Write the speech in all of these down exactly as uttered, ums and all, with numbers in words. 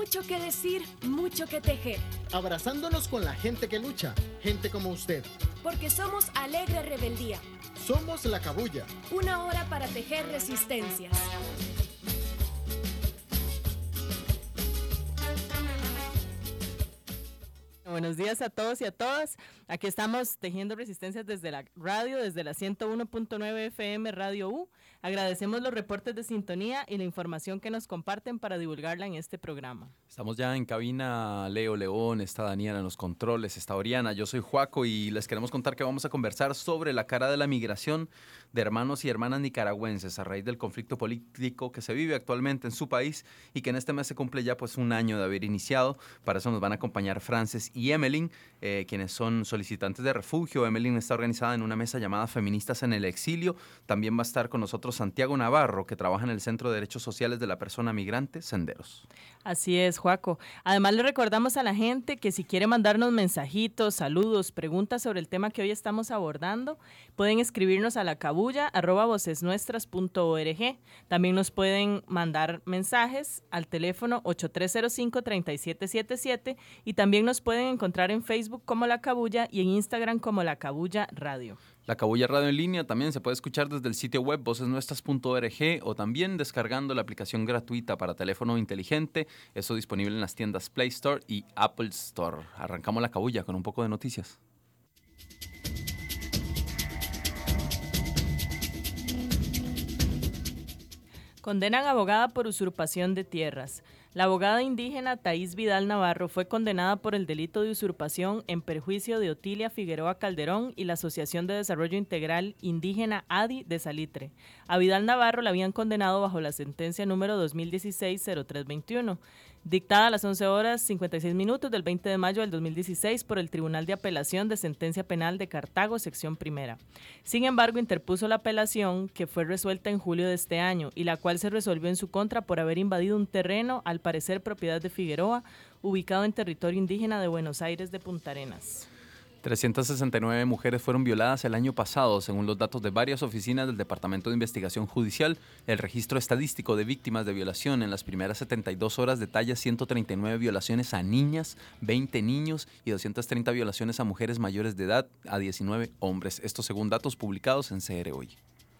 Mucho que decir, mucho que tejer. Abrazándonos con la gente que lucha, gente como usted. Porque somos Alegre Rebeldía. Somos La Cabuya. Una hora para tejer resistencias. Buenos días a todos y a todas. Aquí estamos tejiendo resistencias desde la radio, desde la ciento uno punto nueve F M Radio U. Agradecemos los reportes de sintonía y la información que nos comparten para divulgarla en este programa. Estamos ya en cabina, Leo León, está Daniela en los controles, está Oriana, yo soy Juaco y les queremos contar que vamos a conversar sobre la cara de la migración de hermanos y hermanas nicaragüenses a raíz del conflicto político que se vive actualmente en su país y que en este mes se cumple ya pues un año de haber iniciado. Para eso nos van a acompañar Frances y Emelyn, eh, quienes son solicitantes de refugio. Emelyn está organizada en una mesa llamada Feministas en el Exilio. También va a estar con nosotros Santiago Navarro, que trabaja en el Centro de Derechos Sociales de la Persona Migrante, Senderos. Así es, Juaco. Además, le recordamos a la gente que si quiere mandarnos mensajitos, saludos, preguntas sobre el tema que hoy estamos abordando, pueden escribirnos a la cabulla arroba vocesnuestras punto org. También nos pueden mandar mensajes al teléfono ocho tres cero cinco, tres siete siete siete y también nos pueden encontrar en Facebook como La Cabulla y en Instagram como La Cabulla Radio. La Cabulla Radio en línea también se puede escuchar desde el sitio web vocesnuestras punto org o también descargando la aplicación gratuita para teléfono inteligente, eso disponible en las tiendas Play Store y Apple Store. Arrancamos La Cabulla con un poco de noticias. Condenan abogada por usurpación de tierras. La abogada indígena Thaís Vidal Navarro fue condenada por el delito de usurpación en perjuicio de Otilia Figueroa Calderón y la Asociación de Desarrollo Integral Indígena A D I de Salitre. A Vidal Navarro la habían condenado bajo la sentencia número dos mil dieciséis cero tres veintiuno, dictada a las once horas cincuenta y seis minutos del veinte de mayo del dos mil dieciséis por el Tribunal de Apelación de Sentencia Penal de Cartago, sección primera. Sin embargo, interpuso la apelación que fue resuelta en julio de este año y la cual se resolvió en su contra por haber invadido un terreno al parecer propiedad de Figueroa, ubicado en territorio indígena de Buenos Aires de Punta Arenas. trescientas sesenta y nueve mujeres fueron violadas el año pasado, según los datos de varias oficinas del Departamento de Investigación Judicial. El registro estadístico de víctimas de violación en las primeras setenta y dos horas detalla ciento treinta y nueve violaciones a niñas, veinte niños y doscientas treinta violaciones a mujeres mayores de edad, a diecinueve hombres. Esto según datos publicados en C R Hoy.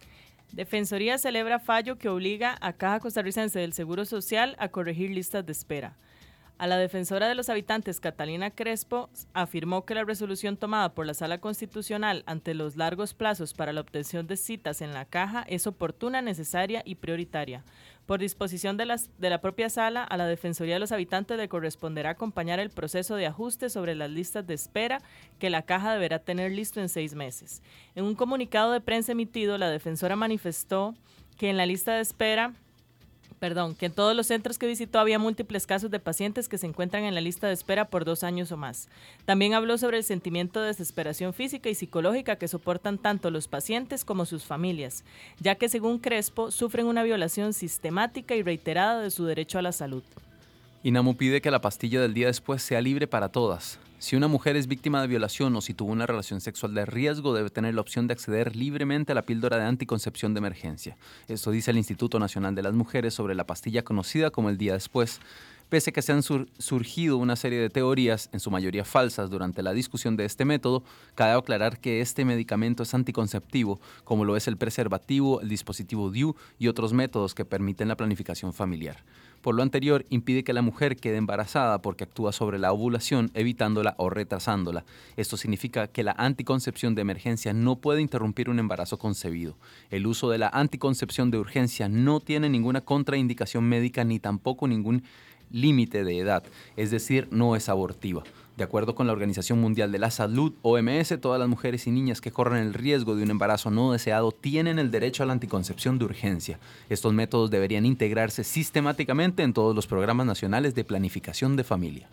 Defensoría celebra fallo que obliga a Caja Costarricense del Seguro Social a corregir listas de espera. A la defensora de los habitantes, Catalina Crespo, afirmó que la resolución tomada por la Sala Constitucional ante los largos plazos para la obtención de citas en la Caja es oportuna, necesaria y prioritaria. Por disposición de, las, de la propia Sala, a la Defensoría de los Habitantes le corresponderá acompañar el proceso de ajuste sobre las listas de espera que la Caja deberá tener listo en seis meses. En un comunicado de prensa emitido, la defensora manifestó que en la lista de espera... Perdón, que en todos los centros que visitó había múltiples casos de pacientes que se encuentran en la lista de espera por dos años o más. También habló sobre el sentimiento de desesperación física y psicológica que soportan tanto los pacientes como sus familias, ya que según Crespo sufren una violación sistemática y reiterada de su derecho a la salud. INAMU pide que la pastilla del día después sea libre para todas. Si una mujer es víctima de violación o si tuvo una relación sexual de riesgo, debe tener la opción de acceder libremente a la píldora de anticoncepción de emergencia. Esto dice el Instituto Nacional de las Mujeres sobre la pastilla conocida como el día después. Pese a que se han sur- surgido una serie de teorías, en su mayoría falsas, durante la discusión de este método, cabe aclarar que este medicamento es anticonceptivo, como lo es el preservativo, el dispositivo D I U y otros métodos que permiten la planificación familiar. Por lo anterior, impide que la mujer quede embarazada porque actúa sobre la ovulación, evitándola o retrasándola. Esto significa que la anticoncepción de emergencia no puede interrumpir un embarazo concebido. El uso de la anticoncepción de urgencia no tiene ninguna contraindicación médica ni tampoco ningún límite de edad, es decir, no es abortiva. De acuerdo con la Organización Mundial de la Salud, O M S, todas las mujeres y niñas que corren el riesgo de un embarazo no deseado tienen el derecho a la anticoncepción de urgencia. Estos métodos deberían integrarse sistemáticamente en todos los programas nacionales de planificación de familia.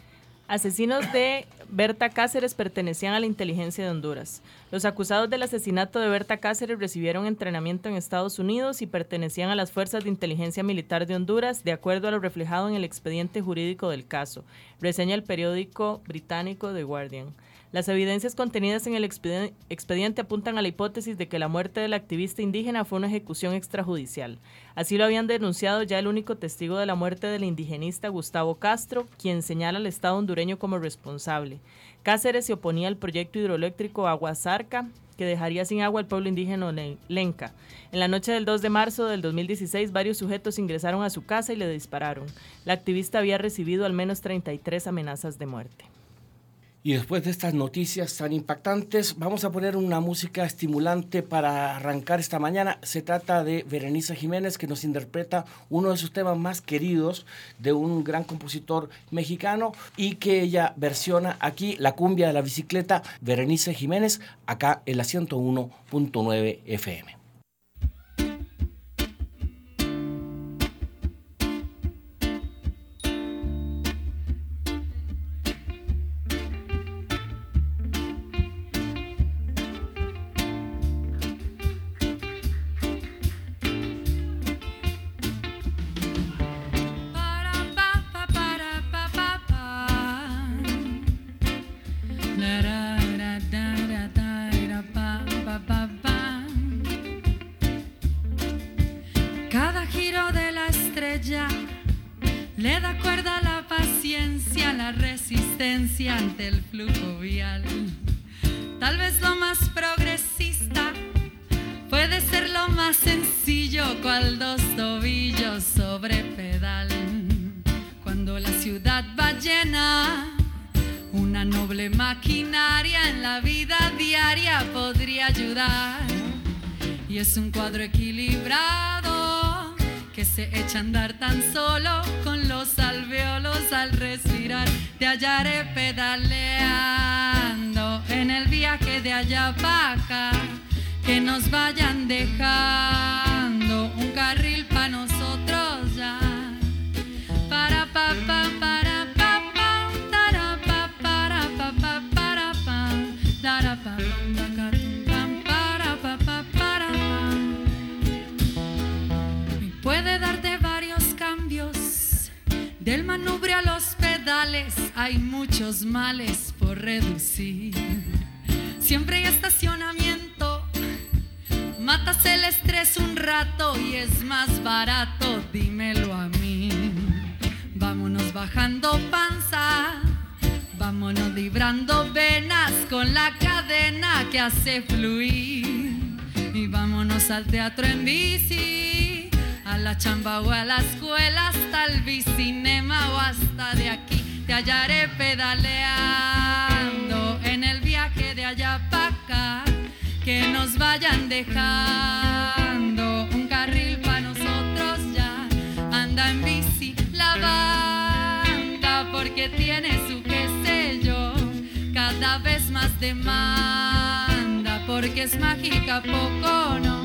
Asesinos de Berta Cáceres pertenecían a la inteligencia de Honduras. Los acusados del asesinato de Berta Cáceres recibieron entrenamiento en Estados Unidos y pertenecían a las fuerzas de inteligencia militar de Honduras, de acuerdo a lo reflejado en el expediente jurídico del caso, reseña el periódico británico The Guardian. Las evidencias contenidas en el expediente apuntan a la hipótesis de que la muerte del activista indígena fue una ejecución extrajudicial. Así lo habían denunciado ya el único testigo de la muerte del indigenista Gustavo Castro, quien señala al Estado hondureño como responsable. Cáceres se oponía al proyecto hidroeléctrico Aguasarca, que dejaría sin agua al pueblo indígena Lenca. En la noche del dos de marzo del dos mil dieciséis, varios sujetos ingresaron a su casa y le dispararon. La activista había recibido al menos treinta y tres amenazas de muerte. Y después de estas noticias tan impactantes, vamos a poner una música estimulante para arrancar esta mañana. Se trata de Berenice Jiménez, que nos interpreta uno de sus temas más queridos de un gran compositor mexicano y que ella versiona aquí, la cumbia de la bicicleta. Berenice Jiménez, acá en la ciento uno punto nueve F M. Le da cuerda a la paciencia, la resistencia ante el flujo vial. Tal vez lo más progresista puede ser lo más sencillo, cual dos tobillos sobre pedal. Cuando la ciudad va llena, una noble maquinaria en la vida diaria podría ayudar. Y es un cuadro equilibrado que se echa a andar tan solo con los alvéolos al respirar. Te hallaré pedaleando en el viaje de allá para acá, que nos vayan dejando un carril para nosotros ya. Para pa pa para pa pa para pa para pa pa para pa para pa para pa pa para pa. Puede darte varios cambios, del manubrio a los pedales, hay muchos males por reducir. Siempre hay estacionamiento, matas el estrés un rato y es más barato, dímelo a mí. Vámonos bajando panza, vámonos librando venas con la cadena que hace fluir. Y vámonos al teatro en bici, a la chamba o a la escuela, hasta el bicinema o hasta de aquí. Te hallaré pedaleando en el viaje de allá para acá, que nos vayan dejando un carril para nosotros ya. Anda en bici la banda porque tiene su qué sé yo, cada vez más demanda porque es mágica, poco no.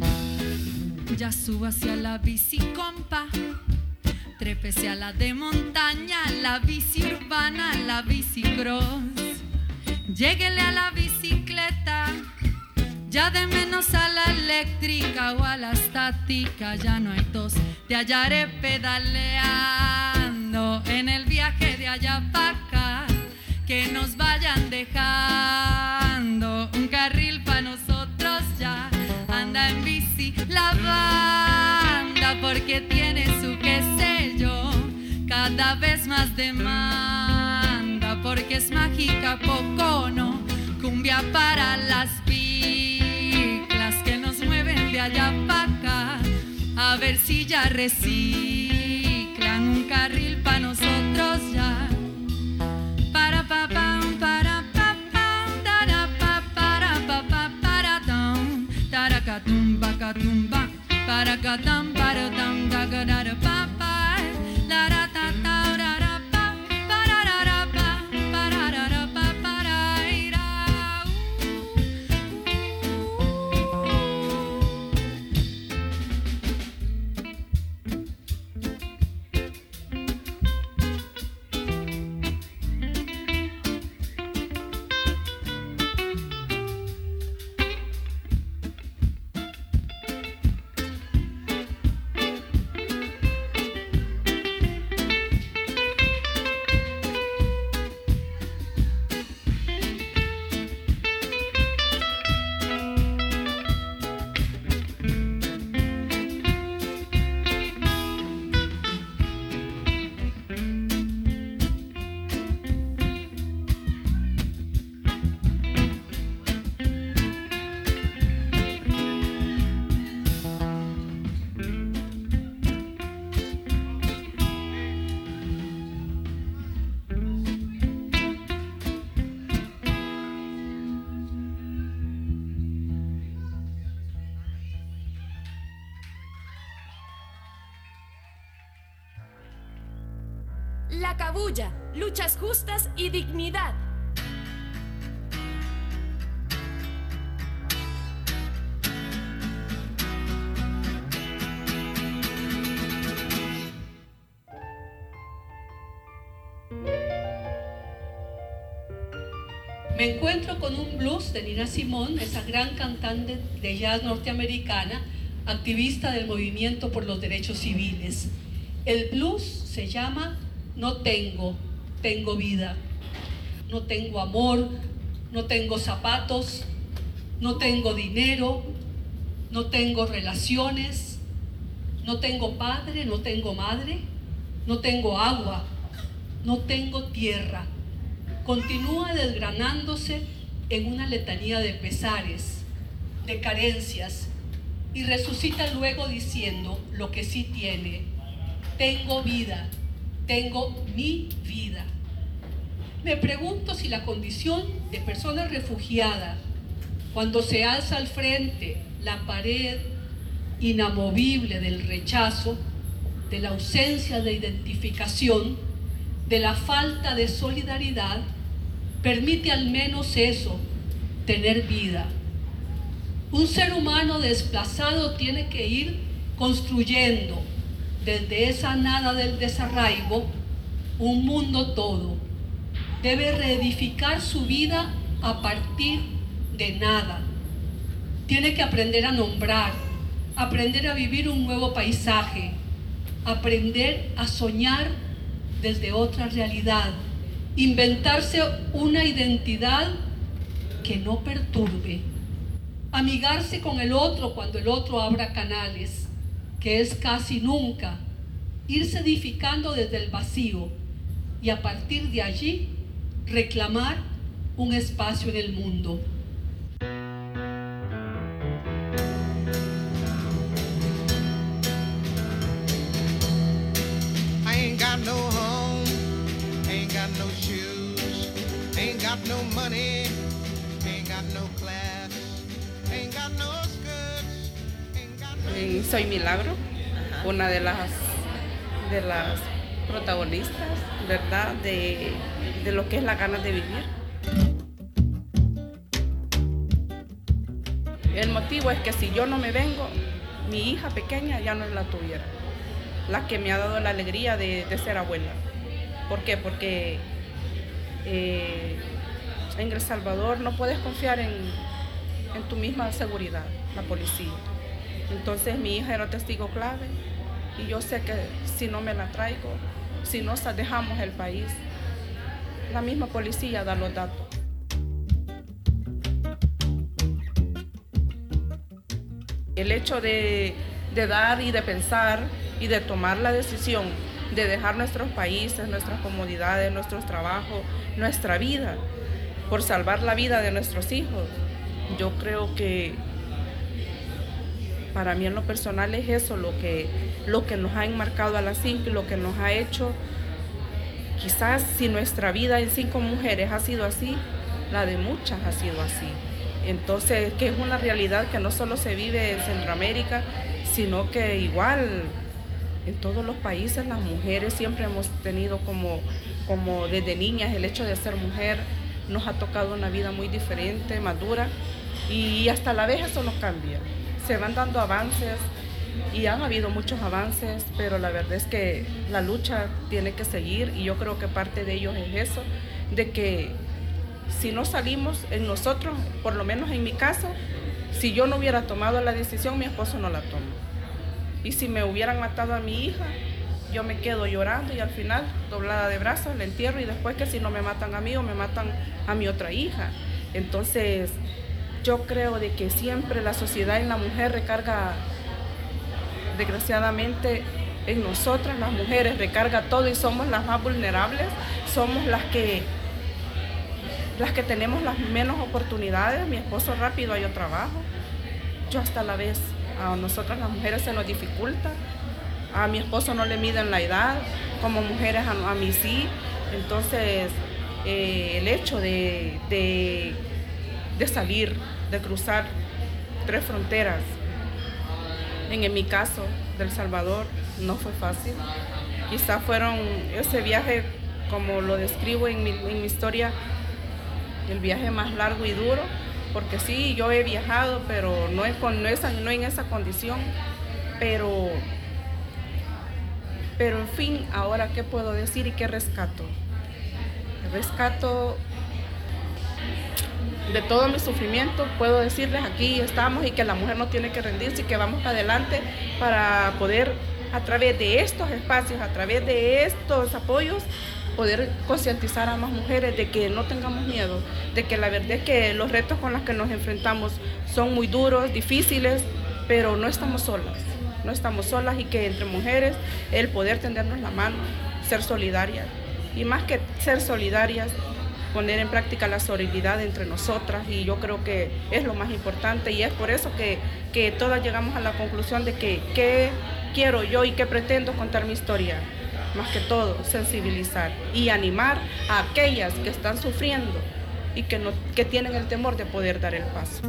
Ya suba hacia la bici compa, trépese a la de montaña, la bici urbana, la bici cross. Lléguele a la bicicleta, ya de menos a la eléctrica o a la estática, ya no hay tos. Te hallaré pedaleando en el viaje de allá para acá, que nos vayan dejando un carril para nosotros ya. Anda en bici la banda porque tiene su qué sé yo, cada vez más demanda porque es mágica, poco no. Cumbia para las biclas que nos mueven de allá para acá, a ver si ya reciclan un carril para nosotros ya. Para pa pa para pa pa para pa para pa pa para dum tarakatum bakatumba para katam para dum dagadara pa pa la ra ta ta ra ra pa para ra ra pa para ra ra pa para ira. La Cabulla, luchas justas y dignidad. Me encuentro con un blues de Nina Simone, esa gran cantante de jazz norteamericana, activista del movimiento por los derechos civiles. El blues se llama No tengo, tengo vida. No tengo amor, no tengo zapatos, no tengo dinero, no tengo relaciones, no tengo padre, no tengo madre, no tengo agua, no tengo tierra. Continúa desgranándose en una letanía de pesares, de carencias, y resucita luego diciendo lo que sí tiene: tengo vida, tengo mi vida. Me pregunto si la condición de persona refugiada, cuando se alza al frente la pared inamovible del rechazo, de la ausencia de identificación, de la falta de solidaridad, permite al menos eso, tener vida. Un ser humano desplazado tiene que ir construyendo desde esa nada del desarraigo un mundo todo. Debe reedificar su vida a partir de nada. Tiene que aprender a nombrar, aprender a vivir un nuevo paisaje, aprender a soñar desde otra realidad, inventarse una identidad que no perturbe, amigarse con el otro cuando el otro abra canales, que es casi nunca, irse edificando desde el vacío y a partir de allí reclamar un espacio en el mundo. I ain't got no home, ain't got no shoes, ain't got no money, ain't got no class, ain't got no skirts, ain't got no... Eh, soy Milagro, una de las de las protagonistas, ¿verdad? De, de lo que es la ganas de vivir. El motivo es que si yo no me vengo, mi hija pequeña ya no es la tuviera, la que me ha dado la alegría de, de ser abuela. ¿Por qué? Porque eh, en El Salvador no puedes confiar en, en tu misma seguridad, la policía. Entonces mi hija era testigo clave y yo sé que si no me la traigo, si no dejamos el país, la misma policía da los datos. El hecho de, de dar y de pensar y de tomar la decisión de dejar nuestros países, nuestras comodidades, nuestros trabajos, nuestra vida, por salvar la vida de nuestros hijos, yo creo que para mí en lo personal es eso lo que, lo que nos ha enmarcado a las cinco y lo que nos ha hecho. Quizás si nuestra vida en cinco mujeres ha sido así, la de muchas ha sido así. Entonces, que es una realidad que no solo se vive en Centroamérica, sino que igual en todos los países las mujeres siempre hemos tenido como, como desde niñas el hecho de ser mujer, nos ha tocado una vida muy diferente, madura, y hasta la vez eso no cambia. Se van dando avances y han habido muchos avances, pero la verdad es que la lucha tiene que seguir y yo creo que parte de ellos es eso, de que si no salimos en nosotros, por lo menos en mi caso, si yo no hubiera tomado la decisión, mi esposo no la toma. Y si me hubieran matado a mi hija, yo me quedo llorando y al final, doblada de brazos, la entierro y después que si no me matan a mí o me matan a mi otra hija. Entonces, yo creo de que siempre la sociedad en la mujer recarga, desgraciadamente, en nosotras, las mujeres, recarga todo y somos las más vulnerables, somos las que, las que tenemos las menos oportunidades. Mi esposo rápido halló trabajo, yo hasta la vez, a nosotras las mujeres se nos dificulta, a mi esposo no le miden la edad, como mujeres a, a mí sí. Entonces, eh, el hecho de, de, de salir, de cruzar tres fronteras, en, en mi caso, de El Salvador, no fue fácil. quizá fueron ese viaje, como lo describo en mi, en mi historia, el viaje más largo y duro, porque sí, yo he viajado, pero no, es con, no, es, no en esa condición, pero, pero en fin, ahora qué puedo decir y qué rescato. Rescato de todo mi sufrimiento, puedo decirles aquí estamos y que la mujer no tiene que rendirse y que vamos adelante para poder a través de estos espacios, a través de estos apoyos, poder concientizar a más mujeres de que no tengamos miedo, de que la verdad es que los retos con los que nos enfrentamos son muy duros, difíciles, pero no estamos solas, no estamos solas y que entre mujeres el poder tendernos la mano, ser solidarias y más que ser solidarias, poner en práctica la sororidad entre nosotras y yo creo que es lo más importante y es por eso que, que todas llegamos a la conclusión de que qué quiero yo y qué pretendo contar mi historia. Más que todo, sensibilizar y animar a aquellas que están sufriendo y que, no, que tienen el temor de poder dar el paso.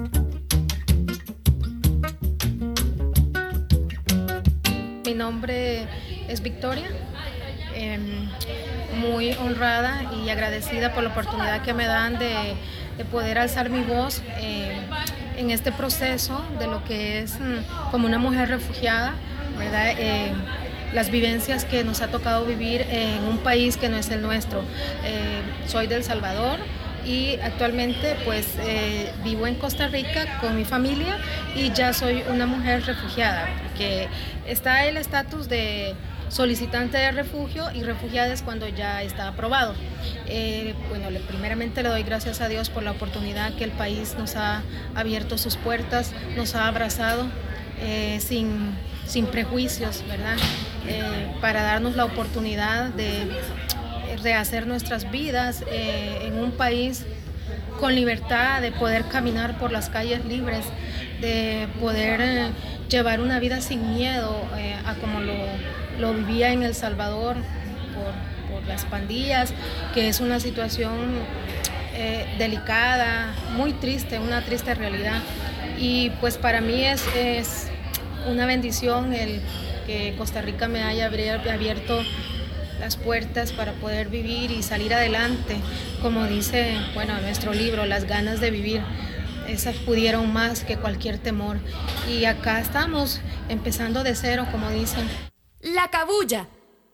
Mi nombre es Victoria, eh, muy honrada y agradecida por la oportunidad que me dan de, de poder alzar mi voz eh, en este proceso de lo que es mm, como una mujer refugiada, ¿verdad? Eh, las vivencias que nos ha tocado vivir en un país que no es el nuestro. Eh, soy de El Salvador y actualmente pues eh, vivo en Costa Rica con mi familia y ya soy una mujer refugiada, porque está el estatus de solicitante de refugio y refugiada es cuando ya está aprobado. Eh, bueno, le, primeramente le doy gracias a Dios por la oportunidad que el país nos ha abierto sus puertas, nos ha abrazado eh, sin, sin prejuicios, ¿verdad? Eh, para darnos la oportunidad de rehacer nuestras vidas eh, en un país con libertad, de poder caminar por las calles libres, de poder eh, llevar una vida sin miedo eh, a como lo, lo vivía en El Salvador por, por las pandillas, que es una situación eh, delicada, muy triste, una triste realidad. Y pues para mí es, es una bendición el que Costa Rica me haya abierto las puertas para poder vivir y salir adelante, como dice, bueno, nuestro libro, las ganas de vivir, esas pudieron más que cualquier temor. Y acá estamos, empezando de cero, como dicen. La Cabulla.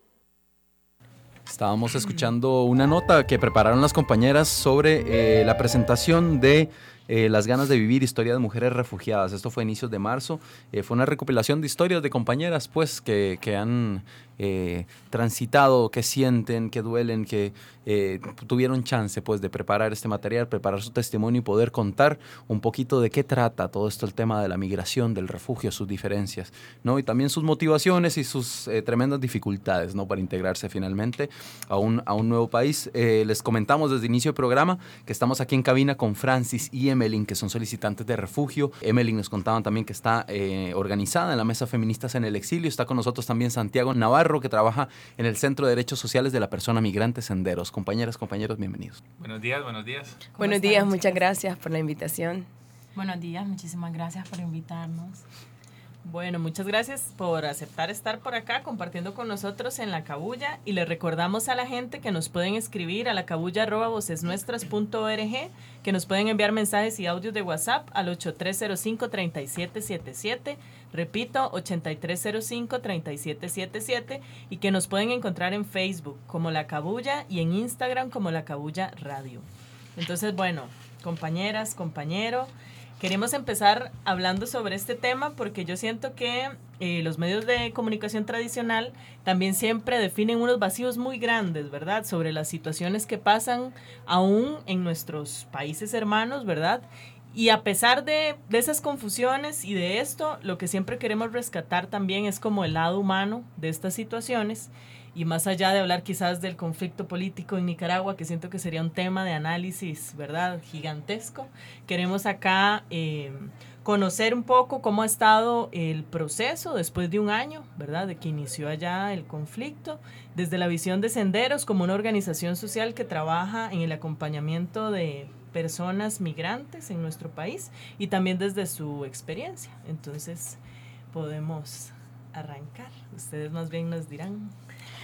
Estábamos escuchando una nota que prepararon las compañeras sobre eh, la presentación de Eh, Las ganas de vivir, historia de mujeres refugiadas. Esto fue a inicios de marzo. Eh, fue una recopilación de historias de compañeras pues que, que han eh, transitado, que sienten, que duelen, que eh, tuvieron chance pues de preparar este material, preparar su testimonio y poder contar un poquito de qué trata todo esto, el tema de la migración, del refugio, sus diferencias, ¿no? Y también sus motivaciones y sus eh, tremendas dificultades, ¿no? Para integrarse finalmente a un, a un nuevo país. Eh, les comentamos desde el inicio del programa que estamos aquí en cabina con Francis y Emelyn, que son solicitantes de refugio. Emelyn nos contaban también que está eh, organizada en la Mesa Feministas en el Exilio. Está con nosotros también Santiago Navarro, que trabaja en el Centro de Derechos Sociales de la Persona Migrante Senderos. Compañeras, compañeros, bienvenidos. Buenos días, buenos días. Buenos días, chicas? Muchas gracias por la invitación. Buenos días, muchísimas gracias por invitarnos. Bueno, muchas gracias por aceptar estar por acá compartiendo con nosotros en La Cabulla y le recordamos a la gente que nos pueden escribir a lacabulla arroba vocesnuestras punto org, que nos pueden enviar mensajes y audios de WhatsApp al ocho tres cero cinco, tres siete siete siete, repito, ocho tres cero cinco, tres siete siete siete, y que nos pueden encontrar en Facebook como La Cabulla y en Instagram como La Cabulla Radio. Entonces, bueno, compañeras, compañero, queremos empezar hablando sobre este tema porque yo siento que eh, los medios de comunicación tradicional también siempre definen unos vacíos muy grandes, ¿verdad? Sobre las situaciones que pasan aún en nuestros países hermanos, ¿verdad? Y a pesar de, de esas confusiones y de esto, lo que siempre queremos rescatar también es como el lado humano de estas situaciones. Y más allá de hablar quizás del conflicto político en Nicaragua, que siento que sería un tema de análisis, ¿verdad?, gigantesco, queremos acá eh, conocer un poco cómo ha estado el proceso después de un año, ¿verdad?, de que inició allá el conflicto, desde la visión de Senderos como una organización social que trabaja en el acompañamiento de personas migrantes en nuestro país y también desde su experiencia. Entonces, podemos arrancar. Ustedes más bien nos dirán.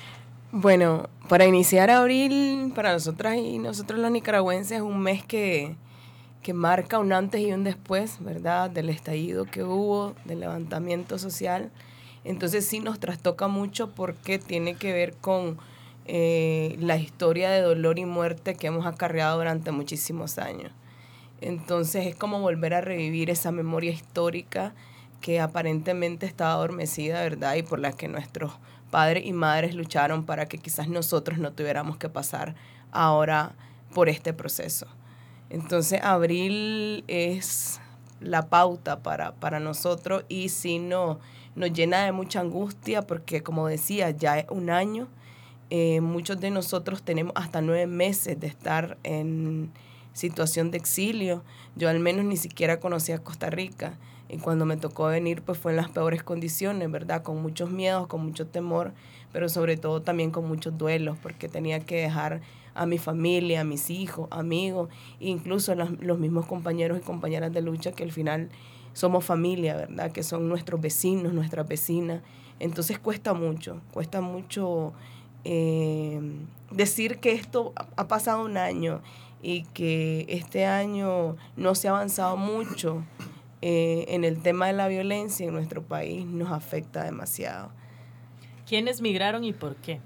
Bueno, para iniciar abril, para nosotras y nosotros los nicaragüenses, es un mes que, que marca un antes y un después, ¿verdad? Del estallido que hubo, del levantamiento social. Entonces sí nos trastoca mucho porque tiene que ver con eh, la historia de dolor y muerte que hemos acarreado durante muchísimos años. Entonces es como volver a revivir esa memoria histórica que aparentemente estaba adormecida, ¿verdad? Y por la que nuestros padres y madres lucharon para que quizás nosotros no tuviéramos que pasar ahora por este proceso. Entonces, abril es la pauta para, para nosotros y sí no, nos llena de mucha angustia porque, como decía, ya es un año. Eh, muchos de nosotros tenemos hasta nueve meses de estar en situación de exilio. Yo al menos ni siquiera conocía Costa Rica. Y cuando me tocó venir, pues fue en las peores condiciones, ¿verdad? Con muchos miedos, con mucho temor, pero sobre todo también con muchos duelos, porque tenía que dejar a mi familia, a mis hijos, amigos, incluso los, los mismos compañeros y compañeras de lucha que al final somos familia, ¿verdad? Que son nuestros vecinos, nuestras vecinas. Entonces cuesta mucho, cuesta mucho eh, decir que esto ha pasado un año y que este año no se ha avanzado mucho. Eh, en el tema de la violencia en nuestro país nos afecta demasiado. ¿Quiénes migraron y por qué?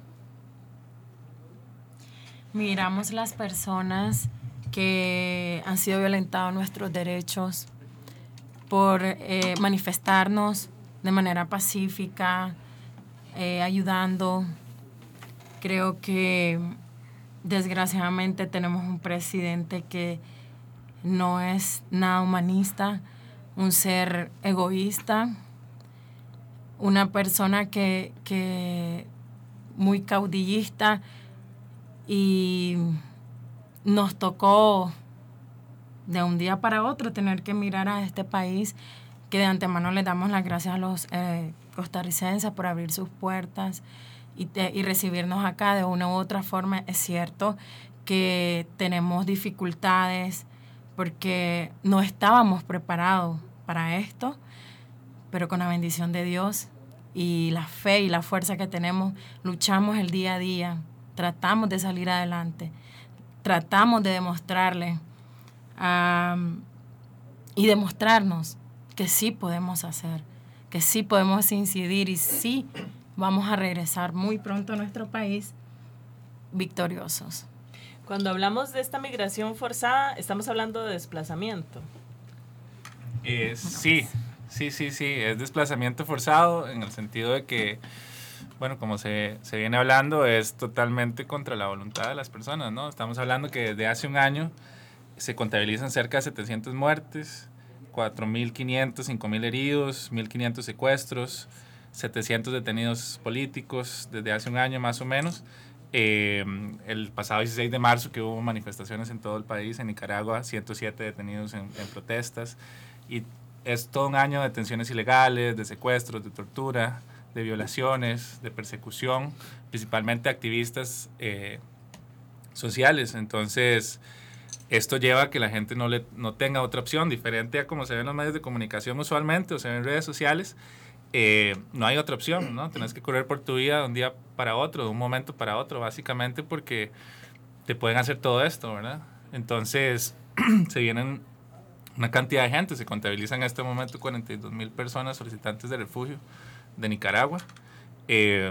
Migramos las personas que han sido violentados nuestros derechos por eh, manifestarnos de manera pacífica, eh, ayudando. Creo que desgraciadamente tenemos un presidente que no es nada humanista, un ser egoísta, una persona que, que muy caudillista, y nos tocó de un día para otro tener que mirar a este país, que de antemano le damos las gracias a los eh, costarricenses por abrir sus puertas y, te, y recibirnos acá de una u otra forma. Es cierto que tenemos dificultades porque no estábamos preparados para esto, pero con la bendición de Dios y la fe y la fuerza que tenemos, luchamos el día a día, tratamos de salir adelante, tratamos de demostrarle um, y demostrarnos que sí podemos hacer, que sí podemos incidir y sí vamos a regresar muy pronto a nuestro país victoriosos. Cuando hablamos de esta migración forzada, estamos hablando de desplazamiento. Eh, sí, sí, sí, sí, es desplazamiento forzado en el sentido de que, bueno, como se, se viene hablando, es totalmente contra la voluntad de las personas, ¿no? Estamos hablando que desde hace un año se contabilizan cerca de setecientas muertes, cuatro mil quinientos, cinco mil heridos, mil quinientos secuestros, setecientos detenidos políticos desde hace un año más o menos. Eh, el pasado dieciséis de marzo, que hubo manifestaciones en todo el país, en Nicaragua, ciento siete detenidos en, en protestas, y es todo un año de detenciones ilegales, de secuestros, de tortura, de violaciones, de persecución, principalmente activistas eh, sociales. Entonces, esto lleva a que la gente no, le, no tenga otra opción, diferente a como se ve en los medios de comunicación usualmente, o se ve en redes sociales. Eh, no hay otra opción, ¿no? Tienes que correr por tu vida de un día para otro, de un momento para otro, básicamente porque te pueden hacer todo esto, ¿verdad? Entonces, se vienen una cantidad de gente, se contabilizan en este momento cuarenta y dos mil personas solicitantes de refugio de Nicaragua, eh,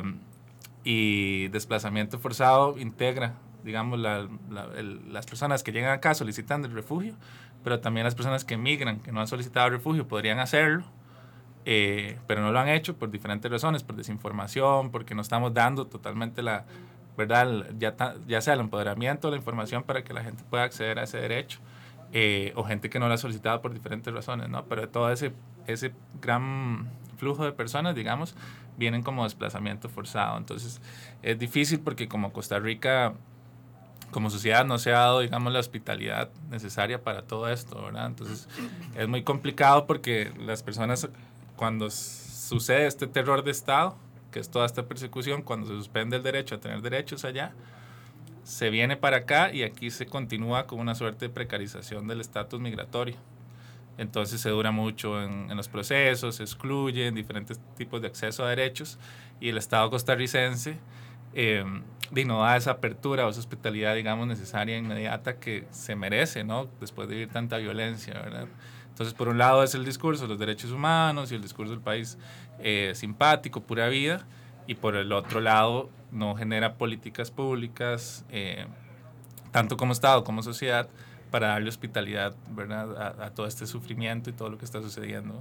y desplazamiento forzado integra, digamos, la, la, el, las personas que llegan acá solicitan el refugio, pero también las personas que emigran, que no han solicitado refugio, podrían hacerlo, Eh, pero no lo han hecho por diferentes razones, por desinformación, porque no estamos dando totalmente la verdad, ya, ta, ya sea el empoderamiento, la información para que la gente pueda acceder a ese derecho, eh, o gente que no lo ha solicitado por diferentes razones, ¿no? Pero todo ese, ese gran flujo de personas, digamos, vienen como desplazamiento forzado. Entonces es difícil porque como Costa Rica, como sociedad, no se ha dado, digamos, la hospitalidad necesaria para todo esto, ¿verdad? Entonces es muy complicado porque las personas, cuando sucede este terror de Estado, que es toda esta persecución, cuando se suspende el derecho a tener derechos allá, se viene para acá y aquí se continúa con una suerte de precarización del estatus migratorio. Entonces se dura mucho en, en los procesos, se excluyen diferentes tipos de acceso a derechos y el Estado costarricense eh, de no da esa apertura o esa hospitalidad, digamos, necesaria, inmediata que se merece, ¿no? Después de vivir tanta violencia, ¿verdad? Entonces, por un lado es el discurso de los derechos humanos y el discurso del país eh, simpático, pura vida, y por el otro lado no genera políticas públicas, eh, tanto como Estado como sociedad, para darle hospitalidad, ¿verdad? A, a todo este sufrimiento y todo lo que está sucediendo.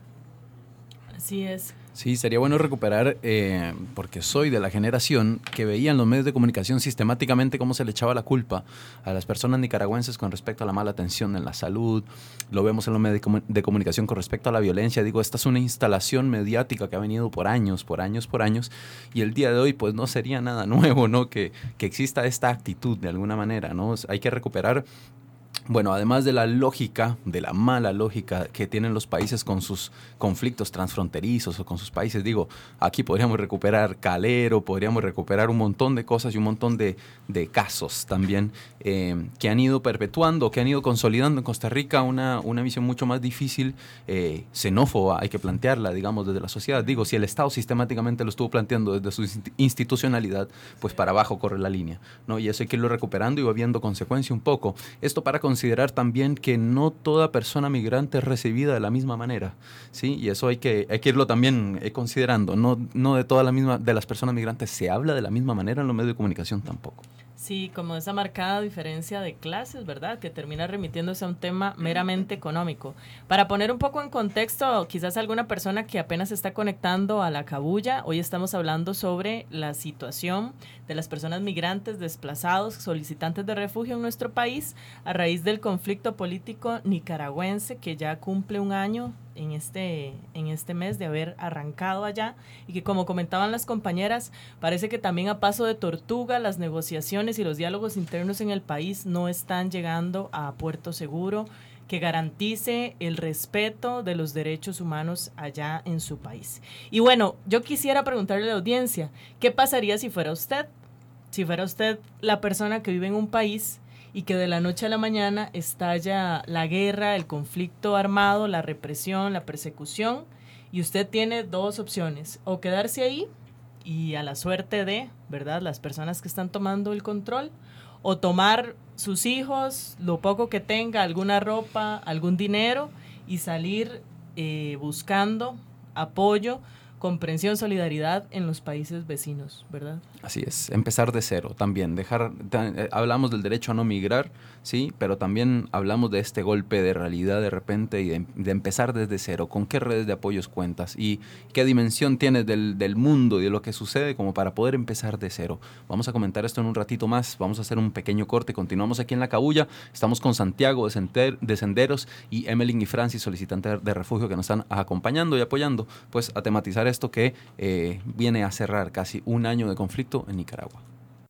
Así es. Sí, sería bueno recuperar, eh, porque soy de la generación que veía en los medios de comunicación sistemáticamente cómo se le echaba la culpa a las personas nicaragüenses con respecto a la mala atención en la salud. Lo vemos en los medios de comunicación con respecto a la violencia. Digo, esta es una instalación mediática que ha venido por años, por años, por años, y el día de hoy pues no sería nada nuevo, ¿no? Que, que exista esta actitud de alguna manera, ¿no? Hay que recuperar. Bueno, además de la lógica, de la mala lógica que tienen los países con sus conflictos transfronterizos o con sus países, digo, aquí podríamos recuperar Calero, podríamos recuperar un montón de cosas y un montón de, de casos también eh, que han ido perpetuando, que han ido consolidando en Costa Rica una, una visión mucho más difícil, eh, xenófoba, hay que plantearla, digamos, desde la sociedad. Digo, si el Estado sistemáticamente lo estuvo planteando desde su institucionalidad, pues para abajo corre la línea, ¿no? Y eso hay que irlo recuperando y va viendo consecuencia un poco. Esto para considerar también que no toda persona migrante es recibida de la misma manera, ¿sí? Y eso hay que, hay que irlo también eh, considerando. No, no de todas la misma, de las personas migrantes se habla de la misma manera en los medios de comunicación tampoco. Sí, como esa marcada diferencia de clases, ¿verdad? Que termina remitiéndose a un tema meramente económico. Para poner un poco en contexto, quizás alguna persona que apenas está conectando a la cabulla, hoy estamos hablando sobre la situación de las personas migrantes, desplazados, solicitantes de refugio en nuestro país a raíz del conflicto político nicaragüense que ya cumple un año en este, en este mes de haber arrancado allá y que, como comentaban las compañeras, parece que también a paso de tortuga las negociaciones y los diálogos internos en el país no están llegando a puerto seguro que garantice el respeto de los derechos humanos allá en su país. Y bueno, yo quisiera preguntarle a la audiencia, ¿qué pasaría si fuera usted? Si fuera usted la persona que vive en un país y que de la noche a la mañana estalla la guerra, el conflicto armado, la represión, la persecución, y usted tiene dos opciones, o quedarse ahí y a la suerte de, ¿verdad?, las personas que están tomando el control, o tomar sus hijos, lo poco que tenga, alguna ropa, algún dinero, y salir eh, buscando apoyo, comprensión, solidaridad en los países vecinos, ¿verdad? Así es, empezar de cero también, dejar, eh, hablamos del derecho a no migrar, sí, pero también hablamos de este golpe de realidad de repente y de, de empezar desde cero, con qué redes de apoyos cuentas y qué dimensión tienes del, del mundo y de lo que sucede como para poder empezar de cero. Vamos a comentar esto en un ratito más, vamos a hacer un pequeño corte, continuamos aquí en La Cabulla, estamos con Santiago de, Sender, de Senderos y Emelyn y Francis, solicitantes de refugio, que nos están acompañando y apoyando, pues a tematizar esto que eh, viene a cerrar casi un año de conflicto en Nicaragua.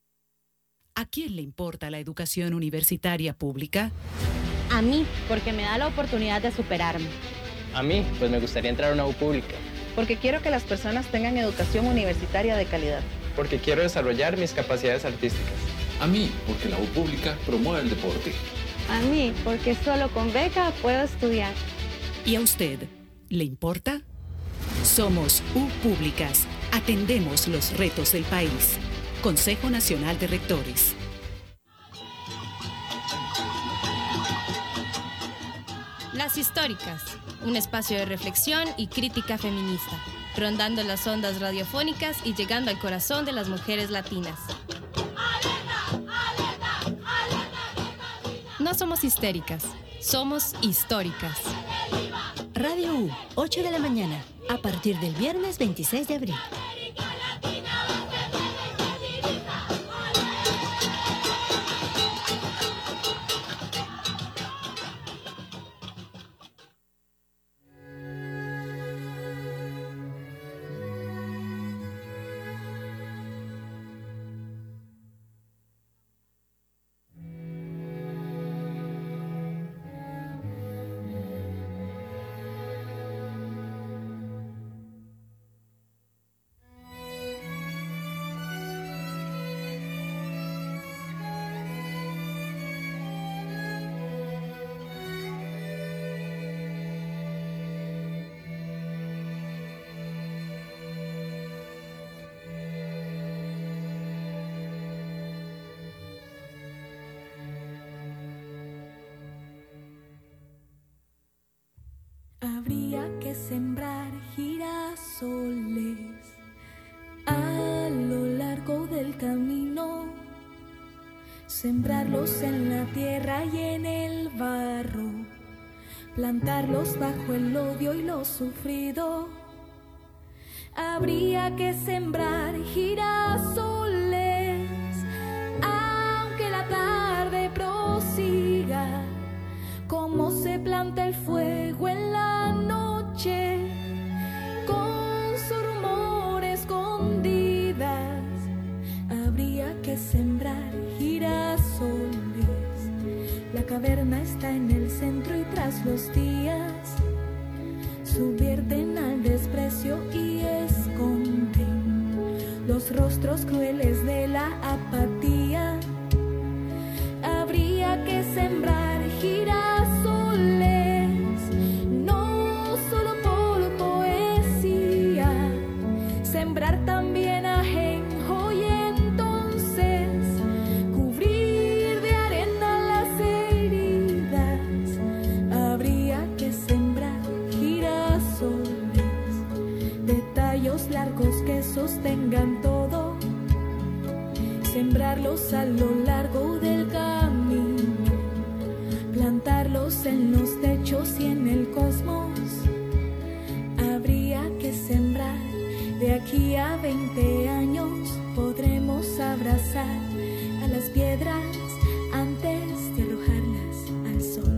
¿A quién le importa la educación universitaria pública? A mí, porque me da la oportunidad de superarme. A mí, pues me gustaría entrar a una U pública. Porque quiero que las personas tengan educación universitaria de calidad. Porque quiero desarrollar mis capacidades artísticas. A mí, porque la U pública promueve el deporte. A mí, porque solo con beca puedo estudiar. ¿Y a usted le importa? Somos U Públicas. Atendemos los retos del país. Consejo Nacional de Rectores. Las Históricas, un espacio de reflexión y crítica feminista, rondando las ondas radiofónicas y llegando al corazón de las mujeres latinas. No somos histéricas, somos históricas. Radio U, ocho de la mañana, a partir del viernes veintiséis de abril. Habría que sembrar girasoles a lo largo del camino, sembrarlos en la tierra y en el barro, plantarlos bajo el odio y lo sufrido. Habría que sembrar girasoles, aunque la tarde prosiga, como se planta el fuego en la noche, con su rumor escondidas. Habría que sembrar girasoles. La caverna está en el centro y tras los días subvierten al desprecio y esconden los rostros crueles de la apatía. Habría que sembrar girasoles, no solo por poesía, sembrar también ajenjo y entonces cubrir de arena las heridas. Habría que sembrar girasoles de tallos largos que sostengan todo, sembrarlos a lo largo del camino, plantarlos en los techos y en el cosmos. Habría que sembrar. De aquí a veinte años podremos abrazar a las piedras antes de arrojarlas al sol.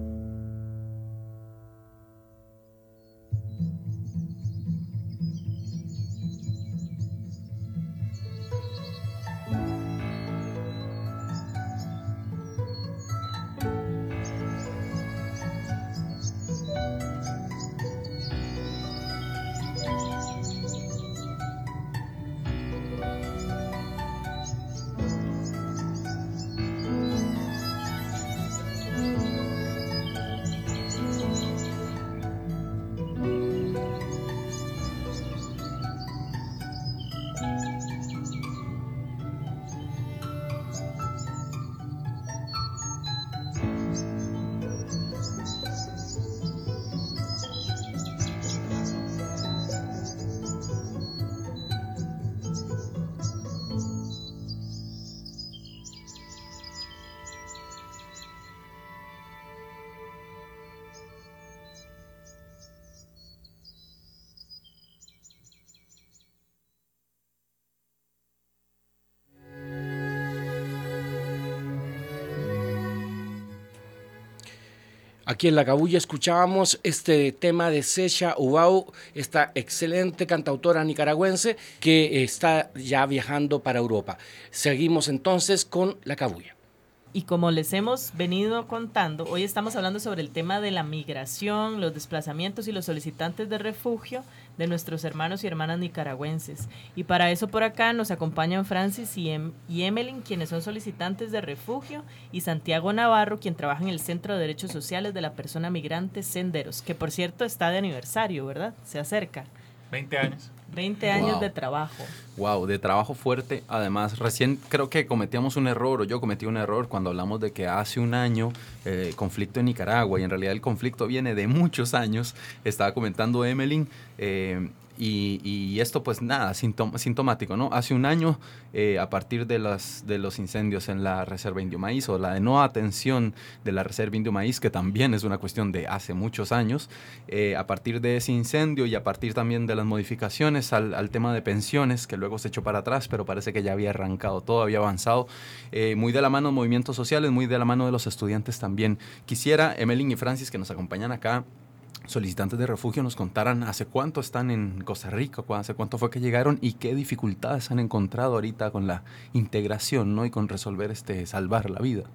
Aquí en La Cabulla escuchábamos este tema de Sesha Ubau, esta excelente cantautora nicaragüense que está ya viajando para Europa. Seguimos entonces con La Cabulla. Y como les hemos venido contando, hoy estamos hablando sobre el tema de la migración, los desplazamientos y los solicitantes de refugio de nuestros hermanos y hermanas nicaragüenses. Y para eso por acá nos acompañan Francis y, em y Emelyn, quienes son solicitantes de refugio, y Santiago Navarro, quien trabaja en el Centro de Derechos Sociales de la Persona Migrante Senderos, que por cierto está de aniversario, ¿verdad? Se acerca. veinte años. veinte años Wow. de trabajo. Wow, de trabajo fuerte. Además, recién creo que cometíamos un error, o yo cometí un error cuando hablamos de que hace un año eh, conflicto en Nicaragua, y en realidad el conflicto viene de muchos años. Estaba comentando Emelyn, eh, y, y esto pues nada, sintom sintomático, ¿no? Hace un año, eh, a partir de, las, de los incendios en la Reserva Indio Maíz, o la de no atención de la Reserva Indio Maíz, que también es una cuestión de hace muchos años, eh, a partir de ese incendio y a partir también de las modificaciones al, al tema de pensiones, que luego se echó para atrás, pero parece que ya había arrancado, todo había avanzado, eh, muy de la mano de movimientos sociales, muy de la mano de los estudiantes también. Quisiera, Emelyn y Francis, que nos acompañan acá, solicitantes de refugio, nos contaran hace cuánto están en Costa Rica, hace cuánto fue que llegaron y qué dificultades han encontrado ahorita con la integración, ¿no? Y con resolver, este, salvar la vida.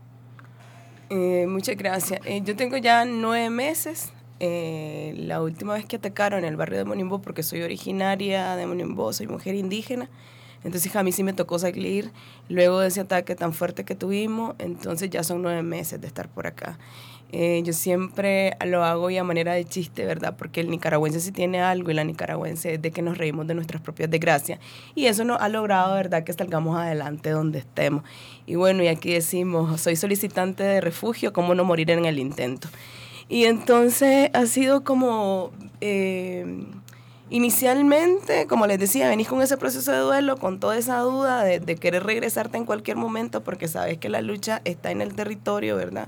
Eh, muchas gracias. Eh, yo tengo ya nueve meses. Eh, la última vez que atacaron en el barrio de Monimbó, porque soy originaria de Monimbó, soy mujer indígena, entonces a mí sí me tocó salir luego de ese ataque tan fuerte que tuvimos, entonces ya son nueve meses de estar por acá. Eh, yo siempre lo hago y a manera de chiste, ¿verdad? Porque el nicaragüense sí tiene algo, y la nicaragüense es de que nos reímos de nuestras propias desgracias. Y eso nos ha logrado, ¿verdad?, que salgamos adelante donde estemos. Y bueno, y aquí decimos, soy solicitante de refugio, ¿cómo no morir en el intento? Y entonces ha sido como, eh, inicialmente, como les decía, venís con ese proceso de duelo, con toda esa duda de, de querer regresarte en cualquier momento porque sabes que la lucha está en el territorio, ¿verdad?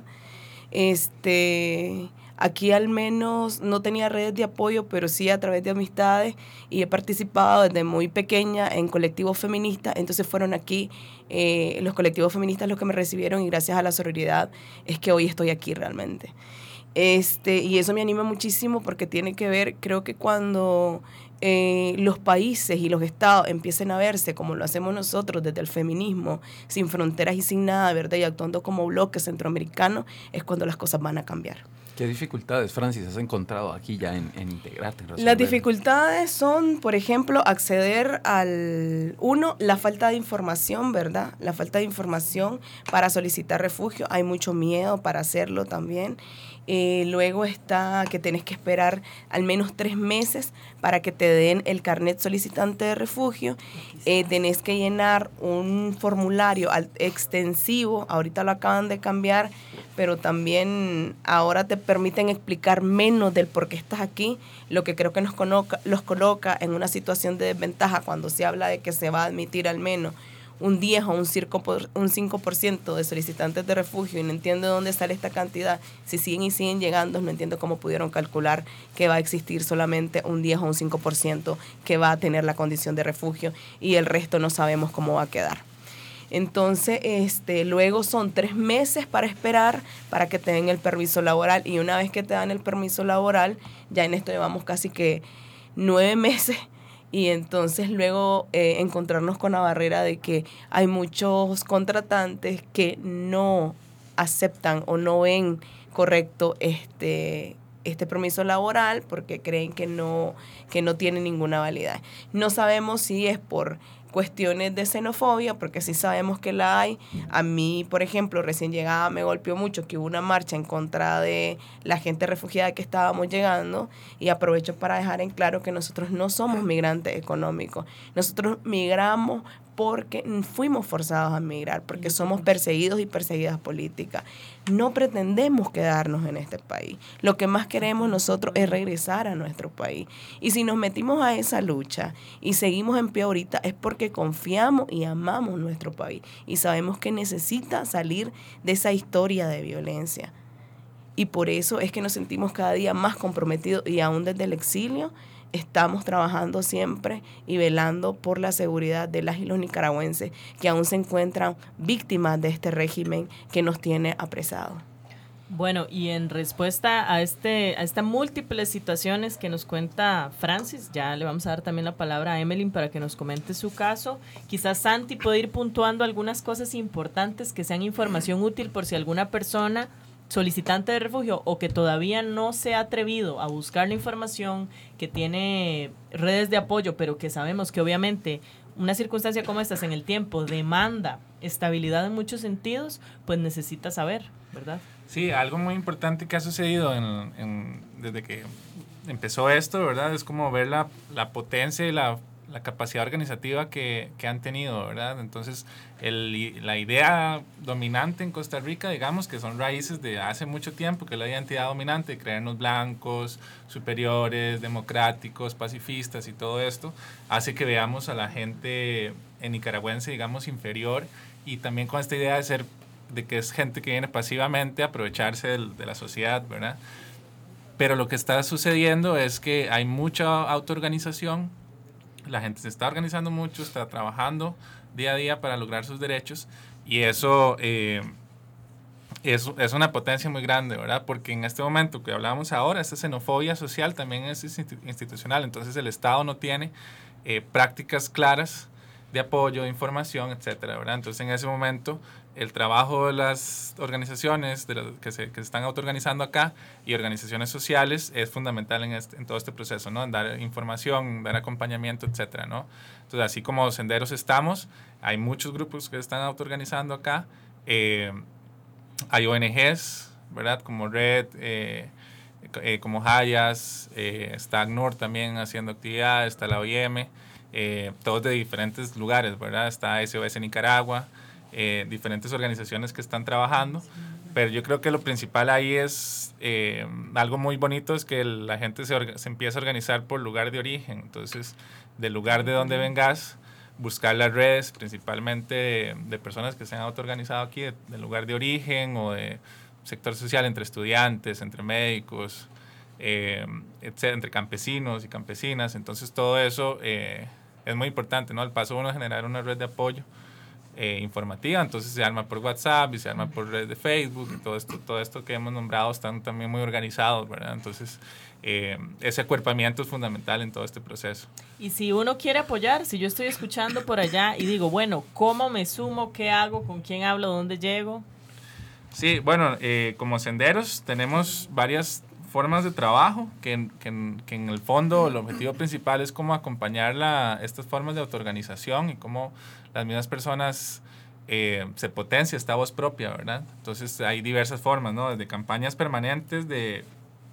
Este, aquí al menos no tenía redes de apoyo, pero sí a través de amistades, y he participado desde muy pequeña en colectivos feministas. Entonces fueron aquí eh, los colectivos feministas los que me recibieron, y gracias a la sororidad es que hoy estoy aquí realmente. Este, y eso me anima muchísimo porque tiene que ver, creo que cuando eh, los países y los estados empiecen a verse como lo hacemos nosotros desde el feminismo, sin fronteras y sin nada, ¿verdad? Y actuando como bloque centroamericano, es cuando las cosas van a cambiar. ¿Qué dificultades, Francis, has encontrado aquí ya en, en integrarte? En Las dificultades son, por ejemplo, acceder al, uno, la falta de información, ¿verdad? La falta de información para solicitar refugio. Hay mucho miedo para hacerlo también. Eh, luego está que tenés que esperar al menos tres meses para que te den el carnet solicitante de refugio. Eh, tenés que llenar un formulario extensivo, ahorita lo acaban de cambiar, pero también ahora te permiten explicar menos del por qué estás aquí, lo que creo que nos coloca, los coloca en una situación de desventaja cuando se habla de que se va a admitir al menos un diez o un cinco por ciento de solicitantes de refugio, y no entiendo de dónde sale esta cantidad. Si siguen y siguen llegando, no entiendo cómo pudieron calcular que va a existir solamente un diez o un cinco por ciento que va a tener la condición de refugio, y el resto no sabemos cómo va a quedar. Entonces, este, luego son tres meses para esperar para que te den el permiso laboral, y una vez que te dan el permiso laboral, ya en esto llevamos casi que nueve meses, y entonces luego eh, encontrarnos con la barrera de que hay muchos contratantes que no aceptan o no ven correcto este, este permiso laboral porque creen que no, que no tiene ninguna validez. No sabemos si es por cuestiones de xenofobia, porque sí sabemos que la hay. A mí, por ejemplo, recién llegada me golpeó mucho que hubo una marcha en contra de la gente refugiada que estábamos llegando, y aprovecho para dejar en claro que nosotros no somos migrantes económicos. Nosotros migramos porque fuimos forzados a migrar, porque somos perseguidos y perseguidas políticas. No pretendemos quedarnos en este país. Lo que más queremos nosotros es regresar a nuestro país. Y si nos metimos a esa lucha y seguimos en pie ahorita, es porque confiamos y amamos nuestro país y sabemos que necesita salir de esa historia de violencia. Y por eso es que nos sentimos cada día más comprometidos, y aún desde el exilio estamos trabajando siempre y velando por la seguridad de las y los nicaragüenses que aún se encuentran víctimas de este régimen que nos tiene apresados. Bueno, y en respuesta a este a estas múltiples situaciones que nos cuenta Francis, ya le vamos a dar también la palabra a Emeline para que nos comente su caso. Quizás Santi puede ir puntuando algunas cosas importantes que sean información útil por si alguna persona solicitante de refugio o que todavía no se ha atrevido a buscar la información, que tiene redes de apoyo, pero que sabemos que obviamente una circunstancia como esta en el tiempo demanda estabilidad en muchos sentidos, pues necesita saber, ¿verdad? Sí, algo muy importante que ha sucedido en, en, desde que empezó esto, ¿verdad? Es como ver la, la potencia y la, la capacidad organizativa que, que han tenido, ¿verdad? Entonces, el, la idea dominante en Costa Rica, digamos, que son raíces de hace mucho tiempo, que es la identidad dominante, creernos blancos, superiores, democráticos, pacifistas y todo esto, hace que veamos a la gente en nicaragüense, digamos, inferior, y también con esta idea de ser, de que es gente que viene pasivamente a aprovecharse del, de la sociedad, ¿verdad? Pero lo que está sucediendo es que hay mucha autoorganización, la gente se está organizando mucho, está trabajando día a día para lograr sus derechos, y eso eh, es, es una potencia muy grande, ¿verdad? Porque en este momento que hablamos ahora, esta xenofobia social también es institucional, entonces el Estado no tiene eh, prácticas claras de apoyo, de información, etcétera, ¿verdad? Entonces en ese momento el trabajo de las organizaciones de las que, se, que se están autoorganizando acá y organizaciones sociales es fundamental en, este, en todo este proceso, ¿no? En dar información, dar acompañamiento, etcétera, ¿no? Entonces, así como Senderos estamos, hay muchos grupos que se están autoorganizando acá, eh, hay O N Ges, ¿verdad? Como Red, eh, eh, como Hayas, eh, está ACNUR también haciendo actividades, está la O I M, eh, todos de diferentes lugares, ¿verdad? Está S O S Nicaragua, Eh, diferentes organizaciones que están trabajando pero yo creo que lo principal ahí es eh, algo muy bonito, es que la gente se, orga, se empieza a organizar por lugar de origen. Entonces, del lugar de donde vengas, buscar las redes principalmente de, de personas que se han autoorganizado aquí, de, del lugar de origen o de sector social, entre estudiantes, entre médicos, eh, etcétera, entre campesinos y campesinas. Entonces todo eso eh, es muy importante, ¿no? Al paso uno generar una red de apoyo eh, informativa, entonces se arma por WhatsApp y se arma por redes de Facebook y todo esto, todo esto que hemos nombrado están también muy organizados, ¿verdad? Entonces eh, ese acuerpamiento es fundamental en todo este proceso. Y si uno quiere apoyar, si yo estoy escuchando por allá y digo, bueno, ¿cómo me sumo? ¿Qué hago? ¿Con quién hablo? ¿Dónde llego? Sí, bueno, eh, como Senderos tenemos varias formas de trabajo que, que, que en el fondo el objetivo principal es cómo acompañar la, estas formas de autoorganización y cómo las mismas personas eh, se potencia esta voz propia, ¿verdad? Entonces hay diversas formas, ¿no? Desde campañas permanentes de,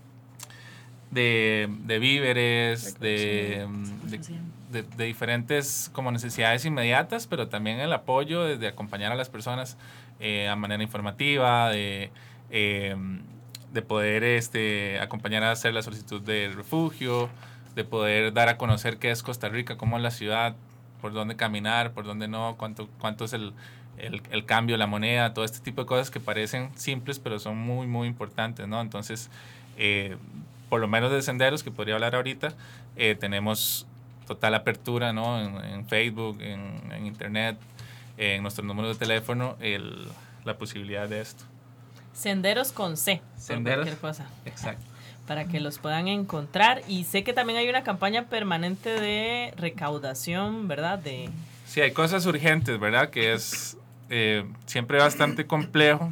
de, de víveres, de, de, de, de diferentes como necesidades inmediatas, pero también el apoyo desde acompañar a las personas Eh, a manera informativa, de, eh, de poder este, acompañar a hacer la solicitud de refugio, de poder dar a conocer qué es Costa Rica, cómo es la ciudad, por dónde caminar, por dónde no, cuánto, cuánto es el, el, el cambio, la moneda, todo este tipo de cosas que parecen simples, pero son muy, muy importantes, ¿no? Entonces, eh, por lo menos de Senderos, que podría hablar ahorita, eh, tenemos total apertura, ¿no? En, en Facebook, en, en Internet, en nuestro número de teléfono, el, la posibilidad de esto. Senderos con C, Senderos, cualquier cosa. Exacto. Para que los puedan encontrar. Y sé que también hay una campaña permanente de recaudación, ¿verdad? De... Sí, hay cosas urgentes, ¿verdad? Que es eh, siempre bastante complejo,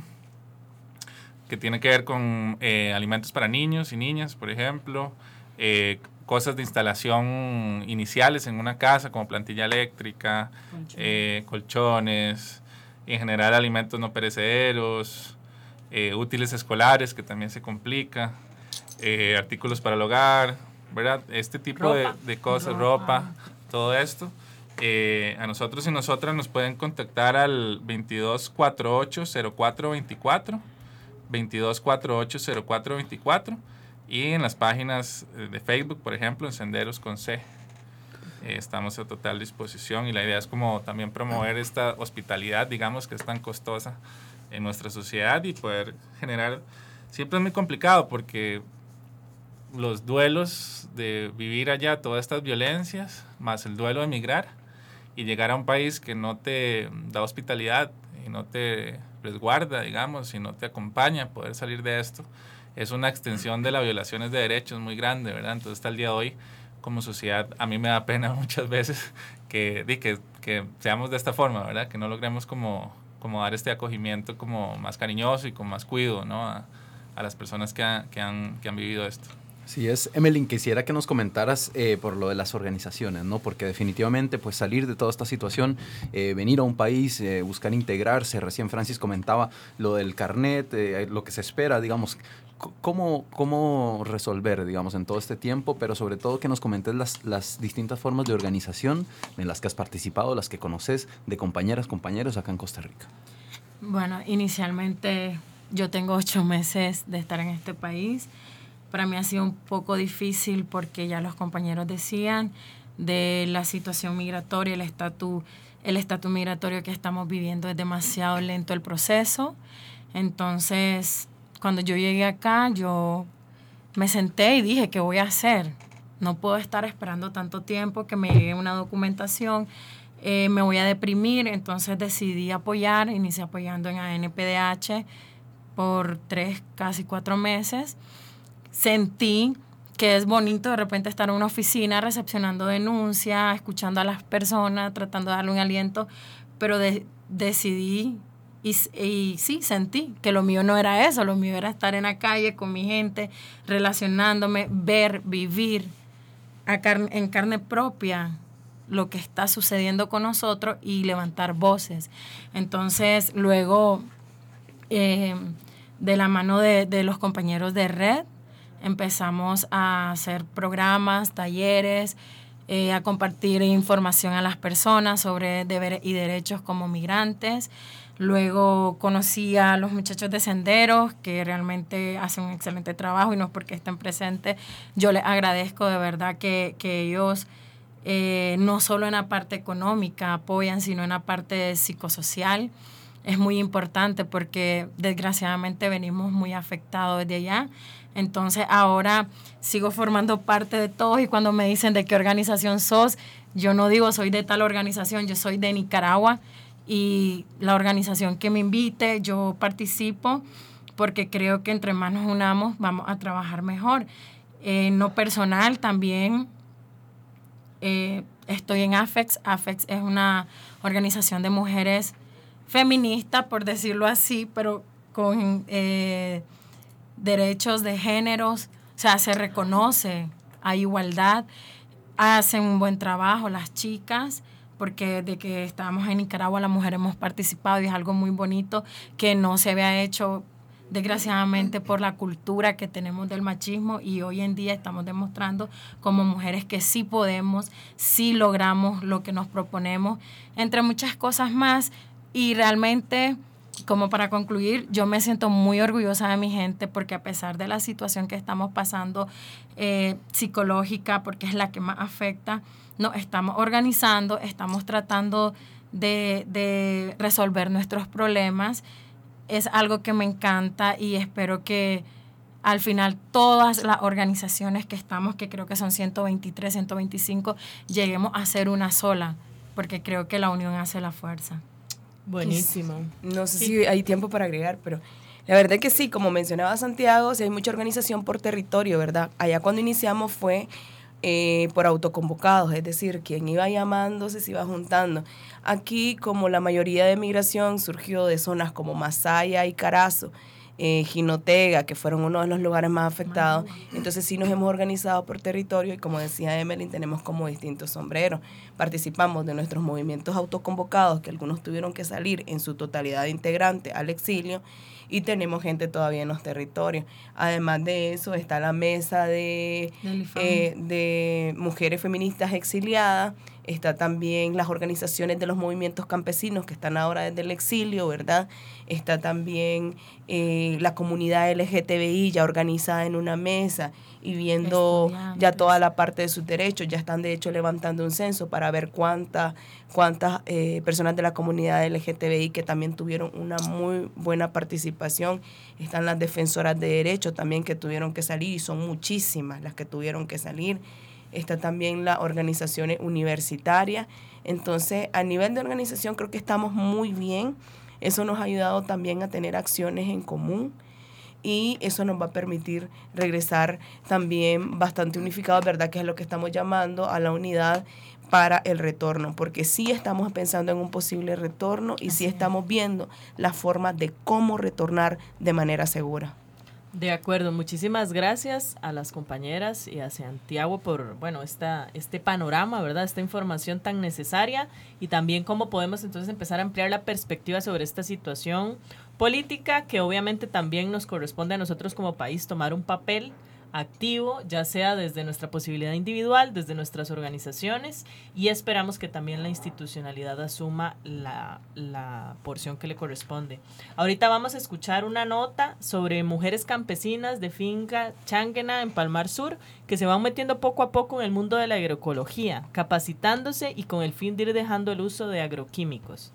que tiene que ver con eh, alimentos para niños y niñas, por ejemplo, eh, cosas de instalación iniciales en una casa, como plantilla eléctrica, colchones, eh, colchones y en general alimentos no perecederos, eh, útiles escolares, que también se complica, eh, artículos para el hogar, ¿verdad? Este tipo de, de cosas, ropa, ropa todo esto. Eh, a nosotros y nosotras nos pueden contactar al veintidós cuarenta y ocho cero cuatro veinticuatro, veintidós cuarenta y ocho cero cuatro veinticuatro. Y en las páginas de Facebook, por ejemplo, en Senderos con C, eh, estamos a total disposición y la idea es como también promover esta hospitalidad, digamos, que es tan costosa en nuestra sociedad y poder generar, siempre es muy complicado porque los duelos de vivir allá, todas estas violencias, más el duelo de emigrar y llegar a un país que no te da hospitalidad y no te resguarda, digamos, y no te acompaña a poder salir de esto, es una extensión de las violaciones de derechos muy grande, ¿verdad? Entonces, hasta el día de hoy, como sociedad, a mí me da pena muchas veces que, que, que seamos de esta forma, ¿verdad? Que no logremos como, como dar este acogimiento como más cariñoso y con más cuidado, ¿no? A, a las personas que, ha, que, han, que han vivido esto. Sí es, Emelyn, quisiera que nos comentaras eh, por lo de las organizaciones, ¿no? Porque definitivamente pues salir de toda esta situación, eh, venir a un país, eh, buscar integrarse, recién Francis comentaba lo del carnet, eh, lo que se espera, digamos, ¿cómo, cómo resolver, digamos, en todo este tiempo? Pero sobre todo que nos comentes las, las distintas formas de organización en las que has participado, las que conoces, de compañeras, compañeros acá en Costa Rica. Bueno, inicialmente yo tengo ocho meses de estar en este país. Para mí ha sido un poco difícil porque ya los compañeros decían de la situación migratoria, el estatus el estatus migratorio que estamos viviendo es demasiado lento el proceso. Entonces, cuando yo llegué acá, yo me senté y dije, ¿qué voy a hacer? No puedo estar esperando tanto tiempo que me llegue una documentación, eh, me voy a deprimir. Entonces decidí apoyar, inicié apoyando en A N P D H por tres, casi cuatro meses. Sentí que es bonito de repente estar en una oficina recepcionando denuncias, escuchando a las personas, tratando de darle un aliento, pero de, decidí y, y sí, sentí que lo mío no era eso, lo mío era estar en la calle con mi gente, relacionándome, ver, vivir a car- en carne propia lo que está sucediendo con nosotros y levantar voces. Entonces, luego, eh, de la mano de, de los compañeros de Red, empezamos a hacer programas, talleres, eh, a compartir información a las personas sobre deberes y derechos como migrantes. Luego conocí a los muchachos de Senderos, que realmente hacen un excelente trabajo y no es porque estén presentes. Yo les agradezco de verdad que, que ellos eh, no solo en la parte económica apoyan, sino en la parte psicosocial. Es muy importante porque desgraciadamente venimos muy afectados desde allá. Entonces ahora sigo formando parte de todos y cuando me dicen de qué organización sos, yo no digo soy de tal organización, yo soy de Nicaragua. Y la organización que me invite, yo participo porque creo que entre más nos unamos vamos a trabajar mejor. En lo personal también eh, estoy en AFEX. AFEX es una organización de mujeres feministas, por decirlo así, pero con eh, derechos de géneros. O sea, se reconoce, hay igualdad, hacen un buen trabajo las chicas, porque de que estábamos en Nicaragua las mujeres hemos participado y es algo muy bonito que no se había hecho desgraciadamente por la cultura que tenemos del machismo, y hoy en día estamos demostrando como mujeres que sí podemos, sí logramos lo que nos proponemos, entre muchas cosas más. Y realmente, como para concluir, yo me siento muy orgullosa de mi gente porque a pesar de la situación que estamos pasando eh, psicológica, porque es la que más afecta, nos estamos organizando, estamos tratando de, de resolver nuestros problemas. Es algo que me encanta y espero que al final todas las organizaciones que estamos, que creo que son ciento veintitrés, ciento veinticinco, lleguemos a ser una sola, porque creo que la unión hace la fuerza. Buenísimo. No sé Sí. si hay tiempo para agregar, pero la verdad es que sí, como mencionaba Santiago, sí hay mucha organización por territorio, ¿verdad? Allá cuando iniciamos fue eh, por autoconvocados, es decir, quien iba llamándose se iba juntando. Aquí, como la mayoría de migración surgió de zonas como Masaya y Carazo, eh, Jinotega, que fueron uno de los lugares más afectados, entonces sí nos hemos organizado por territorio y como decía Emeline, tenemos como distintos sombreros. Participamos de nuestros movimientos autoconvocados, que algunos tuvieron que salir en su totalidad integrante al exilio, y tenemos gente todavía en los territorios. Además de eso está la mesa de, eh, de mujeres feministas exiliadas, está también las organizaciones de los movimientos campesinos que están ahora desde el exilio, ¿verdad? Está también eh, la comunidad L G T B I ya organizada en una mesa y viendo ya toda la parte de sus derechos. Ya están de hecho levantando un censo para ver cuántas cuántas eh, personas de la comunidad L G T B I que también tuvieron una muy buena participación. Están las defensoras de derechos también que tuvieron que salir, y son muchísimas las que tuvieron que salir. Está también las organizaciones universitarias. Entonces, a nivel de organización creo que estamos muy bien. Eso nos ha ayudado también a tener acciones en común y eso nos va a permitir regresar también bastante unificados, ¿verdad? Que es lo que estamos llamando a la unidad para el retorno, porque sí estamos pensando en un posible retorno y sí estamos viendo las formas de cómo retornar de manera segura. De acuerdo, muchísimas gracias a las compañeras y a Santiago por, bueno, esta, este panorama, ¿verdad? Esta información tan necesaria y también cómo podemos entonces empezar a ampliar la perspectiva sobre esta situación política que obviamente también nos corresponde a nosotros como país tomar un papel activo, ya sea desde nuestra posibilidad individual, desde nuestras organizaciones, y esperamos que también la institucionalidad asuma la, la porción que le corresponde. Ahorita vamos a escuchar una nota sobre mujeres campesinas de finca Changuena en Palmar Sur, que se van metiendo poco a poco en el mundo de la agroecología, capacitándose y con el fin de ir dejando el uso de agroquímicos.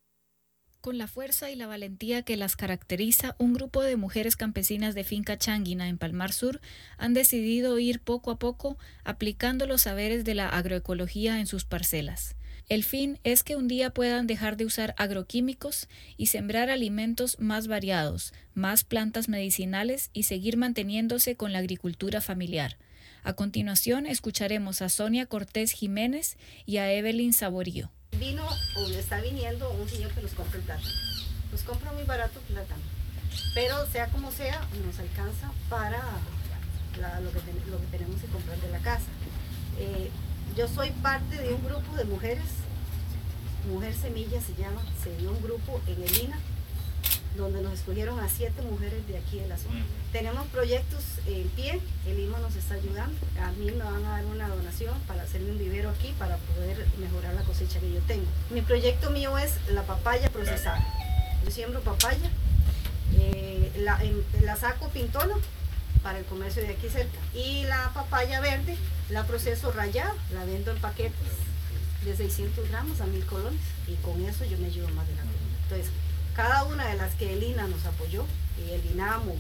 Con la fuerza y la valentía que las caracteriza, un grupo de mujeres campesinas de finca Changuina en Palmar Sur han decidido ir poco a poco aplicando los saberes de la agroecología en sus parcelas. El fin es que un día puedan dejar de usar agroquímicos y sembrar alimentos más variados, más plantas medicinales y seguir manteniéndose con la agricultura familiar. A continuación escucharemos a Sonia Cortés Jiménez y a Evelyn Saborío. Vino o está viniendo un señor que nos compra el plátano. Nos compra muy barato el plátano. Pero sea como sea, nos alcanza para la, lo, que ten, lo que tenemos que comprar de la casa. Eh, yo soy parte de un grupo de mujeres, Mujer Semilla se llama, se dio un grupo en el I N A donde nos escogieron a siete mujeres de aquí de la zona. Tenemos proyectos en pie, el I M A nos está ayudando, a mí me van a dar una donación para hacerme un vivero aquí para poder mejorar la cosecha que yo tengo. Mi proyecto mío es la papaya procesada. Yo siembro papaya, eh, la, en, la saco pintona para el comercio de aquí cerca y la papaya verde la proceso rallada, la vendo en paquetes de seiscientos gramos a mil colones y con eso yo me llevo más de la cuenta. Entonces, cada una de las que el I N A nos apoyó, y el INAMO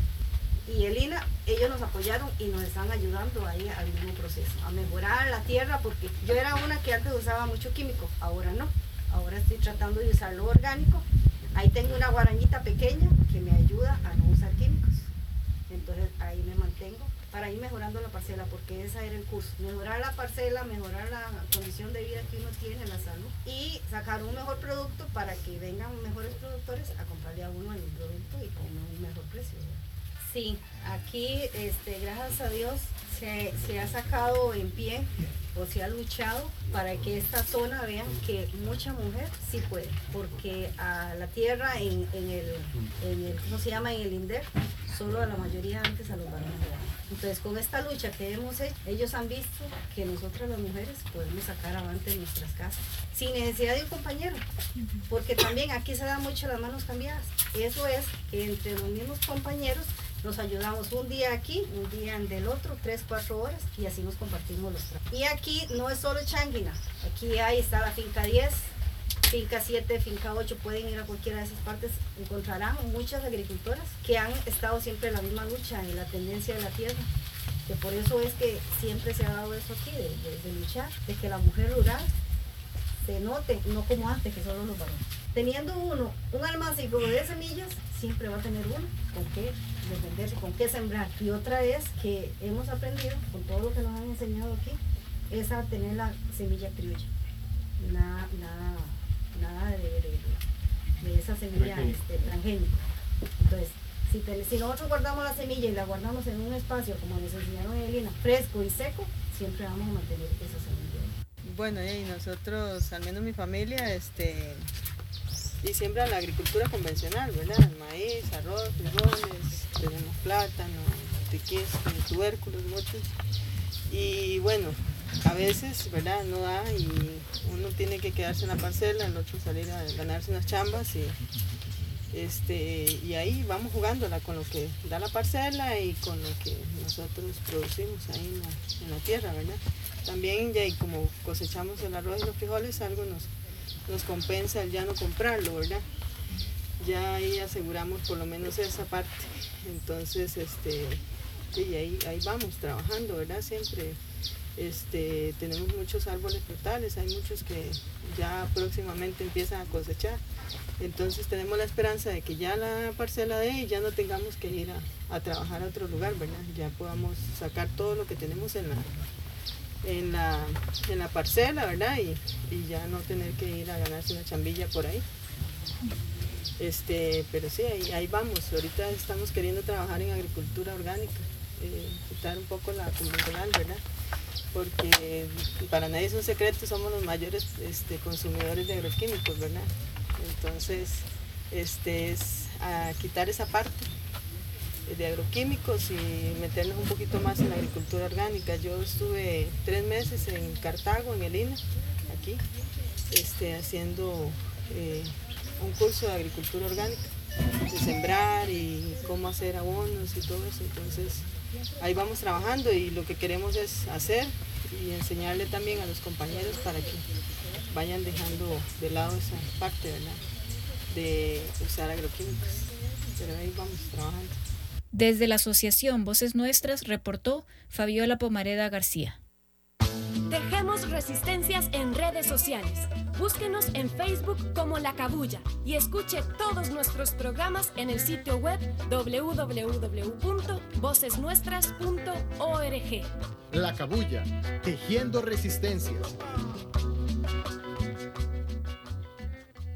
y el I N A, ellos nos apoyaron y nos están ayudando ahí al mismo proceso, a mejorar la tierra, porque yo era una que antes usaba mucho químico, ahora no, ahora estoy tratando de usar lo orgánico. Ahí tengo una guarañita pequeña que me ayuda a no usar químicos, entonces ahí me mantengo para ir mejorando la parcela, porque ese era el curso, mejorar la parcela, mejorar la condición de vida que uno tiene, la salud, y sacar un mejor producto para que vengan mejores productores a comprarle a uno el producto y con un mejor precio. Sí, aquí, este, gracias a Dios, se, se ha sacado en pie o se ha luchado para que esta zona vean que mucha mujer sí puede, porque a la tierra en, en, el, en el, ¿cómo se llama? En el INDER, solo a la mayoría antes a los varones. Entonces, con esta lucha que hemos hecho, ellos han visto que nosotras las mujeres podemos sacar avante nuestras casas sin necesidad de un compañero, porque también aquí se dan mucho las manos cambiadas. Eso es que entre los mismos compañeros nos ayudamos un día aquí, un día en del otro, tres, cuatro horas, y así nos compartimos los trabajos. Y aquí no es solo Changuina, aquí hay, está la finca diez, finca siete, finca ocho, pueden ir a cualquiera de esas partes, encontrarán muchas agricultoras que han estado siempre en la misma lucha, en la tendencia de la tierra, que por eso es que siempre se ha dado eso aquí, de, de, de luchar, de que la mujer rural se note, no como antes, que solo los varones. Teniendo uno un almacén de semillas, siempre va a tener uno con qué defenderse, con qué sembrar. Y otra es que hemos aprendido, con todo lo que nos han enseñado aquí, es a tener la semilla criolla. Nada, nada, nada de, de, de esa semilla este, transgénica. Entonces, si, te, si nosotros guardamos la semilla y la guardamos en un espacio, como nos enseñaron en Elina, fresco y seco, siempre vamos a mantener esa semilla. Bueno, y nosotros, al menos mi familia, este, y siembra la agricultura convencional, ¿verdad? Maíz, arroz, frijoles, tenemos plátano, tiquís, tubérculos, muchos. Y bueno, a veces, ¿verdad? No da y uno tiene que quedarse en la parcela, el otro salir a ganarse unas chambas y, este, y ahí vamos jugándola con lo que da la parcela y con lo que nosotros producimos ahí en la, en la tierra, ¿verdad? También ya y como cosechamos el arroz y los frijoles, algo nos, nos compensa el ya no comprarlo, ¿verdad? Ya ahí aseguramos por lo menos esa parte. Entonces, este, sí, ahí, ahí vamos trabajando, ¿verdad? Siempre este, tenemos muchos árboles frutales, hay muchos que ya próximamente empiezan a cosechar. Entonces tenemos la esperanza de que ya la parcela de y ya no tengamos que ir a, a trabajar a otro lugar, ¿verdad? Ya podamos sacar todo lo que tenemos en la en la, en la parcela, ¿verdad? Y, y ya no tener que ir a ganarse una chambilla por ahí. Este, pero sí, ahí, ahí vamos. Ahorita estamos queriendo trabajar en agricultura orgánica, eh, quitar un poco la convencional, ¿verdad? Porque para nadie es un secreto, somos los mayores este, consumidores de agroquímicos, ¿verdad? Entonces, este, es a quitar esa parte de agroquímicos y meternos un poquito más en la agricultura orgánica. Yo estuve tres meses en Cartago, en el I N A, aquí, este, haciendo eh, un curso de agricultura orgánica, de sembrar y cómo hacer abonos y todo eso. Entonces, ahí vamos trabajando y lo que queremos es hacer y enseñarle también a los compañeros para que vayan dejando de lado esa parte, ¿verdad?, de usar agroquímicos. Pero ahí vamos trabajando. Desde la asociación Voces Nuestras reportó Fabiola Pomareda García. Tejemos resistencias en redes sociales. Búsquenos en Facebook como La Cabulla y escuche todos nuestros programas en el sitio web doble u doble u doble u punto voces nuestras punto org. La Cabulla, tejiendo resistencias.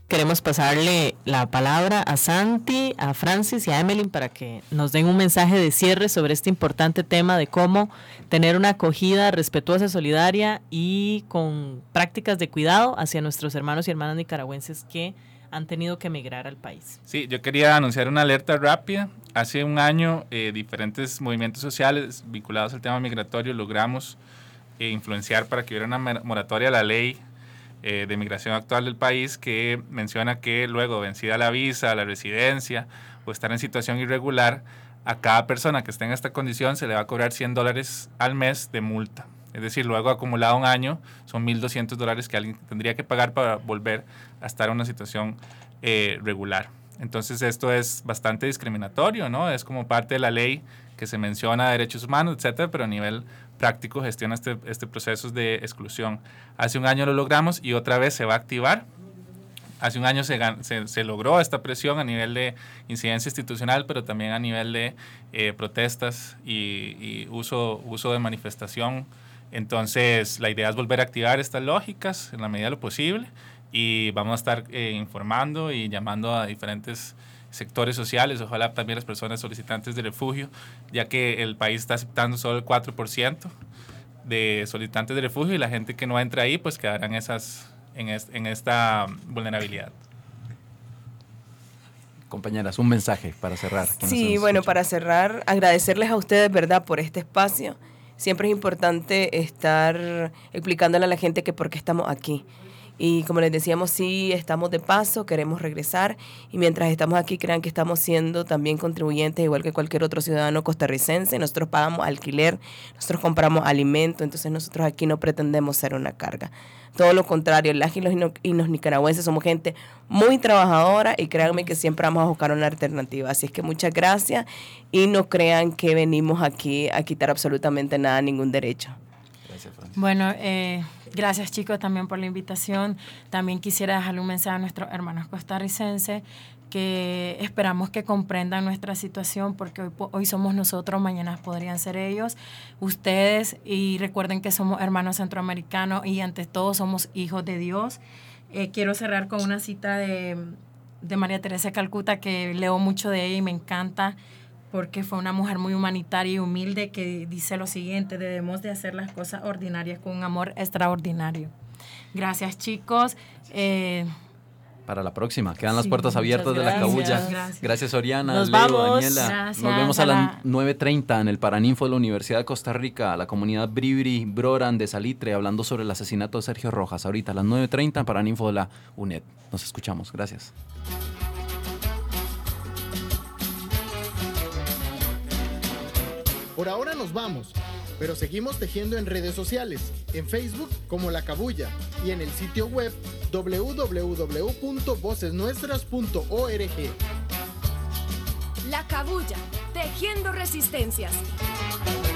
queremos pasarle la palabra a Santi, a Francis y a Emeline para que nos den un mensaje de cierre sobre este importante tema de cómo tener una acogida respetuosa, solidaria y con prácticas de cuidado hacia nuestros hermanos y hermanas nicaragüenses que han tenido que emigrar al país. Sí, yo quería anunciar una alerta rápida. Hace un año, eh, diferentes movimientos sociales vinculados al tema migratorio logramos eh, influenciar para que hubiera una moratoria a la ley Eh, de migración actual del país, que menciona que luego vencida la visa, la residencia o estar en situación irregular, a cada persona que esté en esta condición se le va a cobrar cien dólares al mes de multa. Es decir, luego acumulado un año son mil doscientos dólares que alguien tendría que pagar para volver a estar en una situación eh, regular. Entonces esto es bastante discriminatorio, ¿no? Es como parte de la ley que se menciona derechos humanos, etcétera, pero a nivel práctico gestiona este, este proceso de exclusión. Hace un año lo logramos y otra vez se va a activar. Hace un año se, se, se logró esta presión a nivel de incidencia institucional, pero también a nivel de eh, protestas y, y uso, uso de manifestación. Entonces, la idea es volver a activar estas lógicas en la medida de lo posible y vamos a estar eh, informando y llamando a diferentes sectores sociales, ojalá también las personas solicitantes de refugio, ya que el país está aceptando solo el cuatro por ciento de solicitantes de refugio y la gente que no entra ahí pues quedará en, esas, en, es, en esta vulnerabilidad. Compañeras, un mensaje para cerrar. Sí, bueno, para cerrar, agradecerles a ustedes, ¿verdad?, por este espacio. Siempre es importante estar explicándole a la gente que por qué estamos aquí. Y como les decíamos, sí, estamos de paso, queremos regresar y mientras estamos aquí crean que estamos siendo también contribuyentes igual que cualquier otro ciudadano costarricense. Nosotros pagamos alquiler, nosotros compramos alimento, entonces nosotros aquí no pretendemos ser una carga. Todo lo contrario, las y los, y los nicaragüenses somos gente muy trabajadora y créanme que siempre vamos a buscar una alternativa. Así es que muchas gracias y no crean que venimos aquí a quitar absolutamente nada, ningún derecho. Gracias, Francis. Bueno, eh, gracias chicos también por la invitación. También quisiera dejarle un mensaje a nuestros hermanos costarricenses que esperamos que comprendan nuestra situación porque hoy, hoy somos nosotros, mañana podrían ser ellos, ustedes, y recuerden que somos hermanos centroamericanos y ante todo somos hijos de Dios. Eh, quiero cerrar con una cita de, de María Teresa de Calcuta que leo mucho de ella y me encanta porque fue una mujer muy humanitaria y humilde que dice lo siguiente: debemos de hacer las cosas ordinarias con un amor extraordinario. Gracias chicos. Eh, Para la próxima, quedan las sí, puertas abiertas de la Cabulla. Gracias, gracias Oriana, Nos Leo, vamos. Daniela. Gracias, Nos vemos a, a las la... nueve treinta en el Paraninfo de la Universidad de Costa Rica, la comunidad Bribri Broran de Salitre, hablando sobre el asesinato de Sergio Rojas. Ahorita a las nueve treinta en Paraninfo de la UNED. Nos escuchamos. Gracias. Por ahora nos vamos, pero seguimos tejiendo en redes sociales, en Facebook como La Cabulla y en el sitio web doble u doble u doble u punto voces nuestras punto org. La Cabulla, tejiendo resistencias.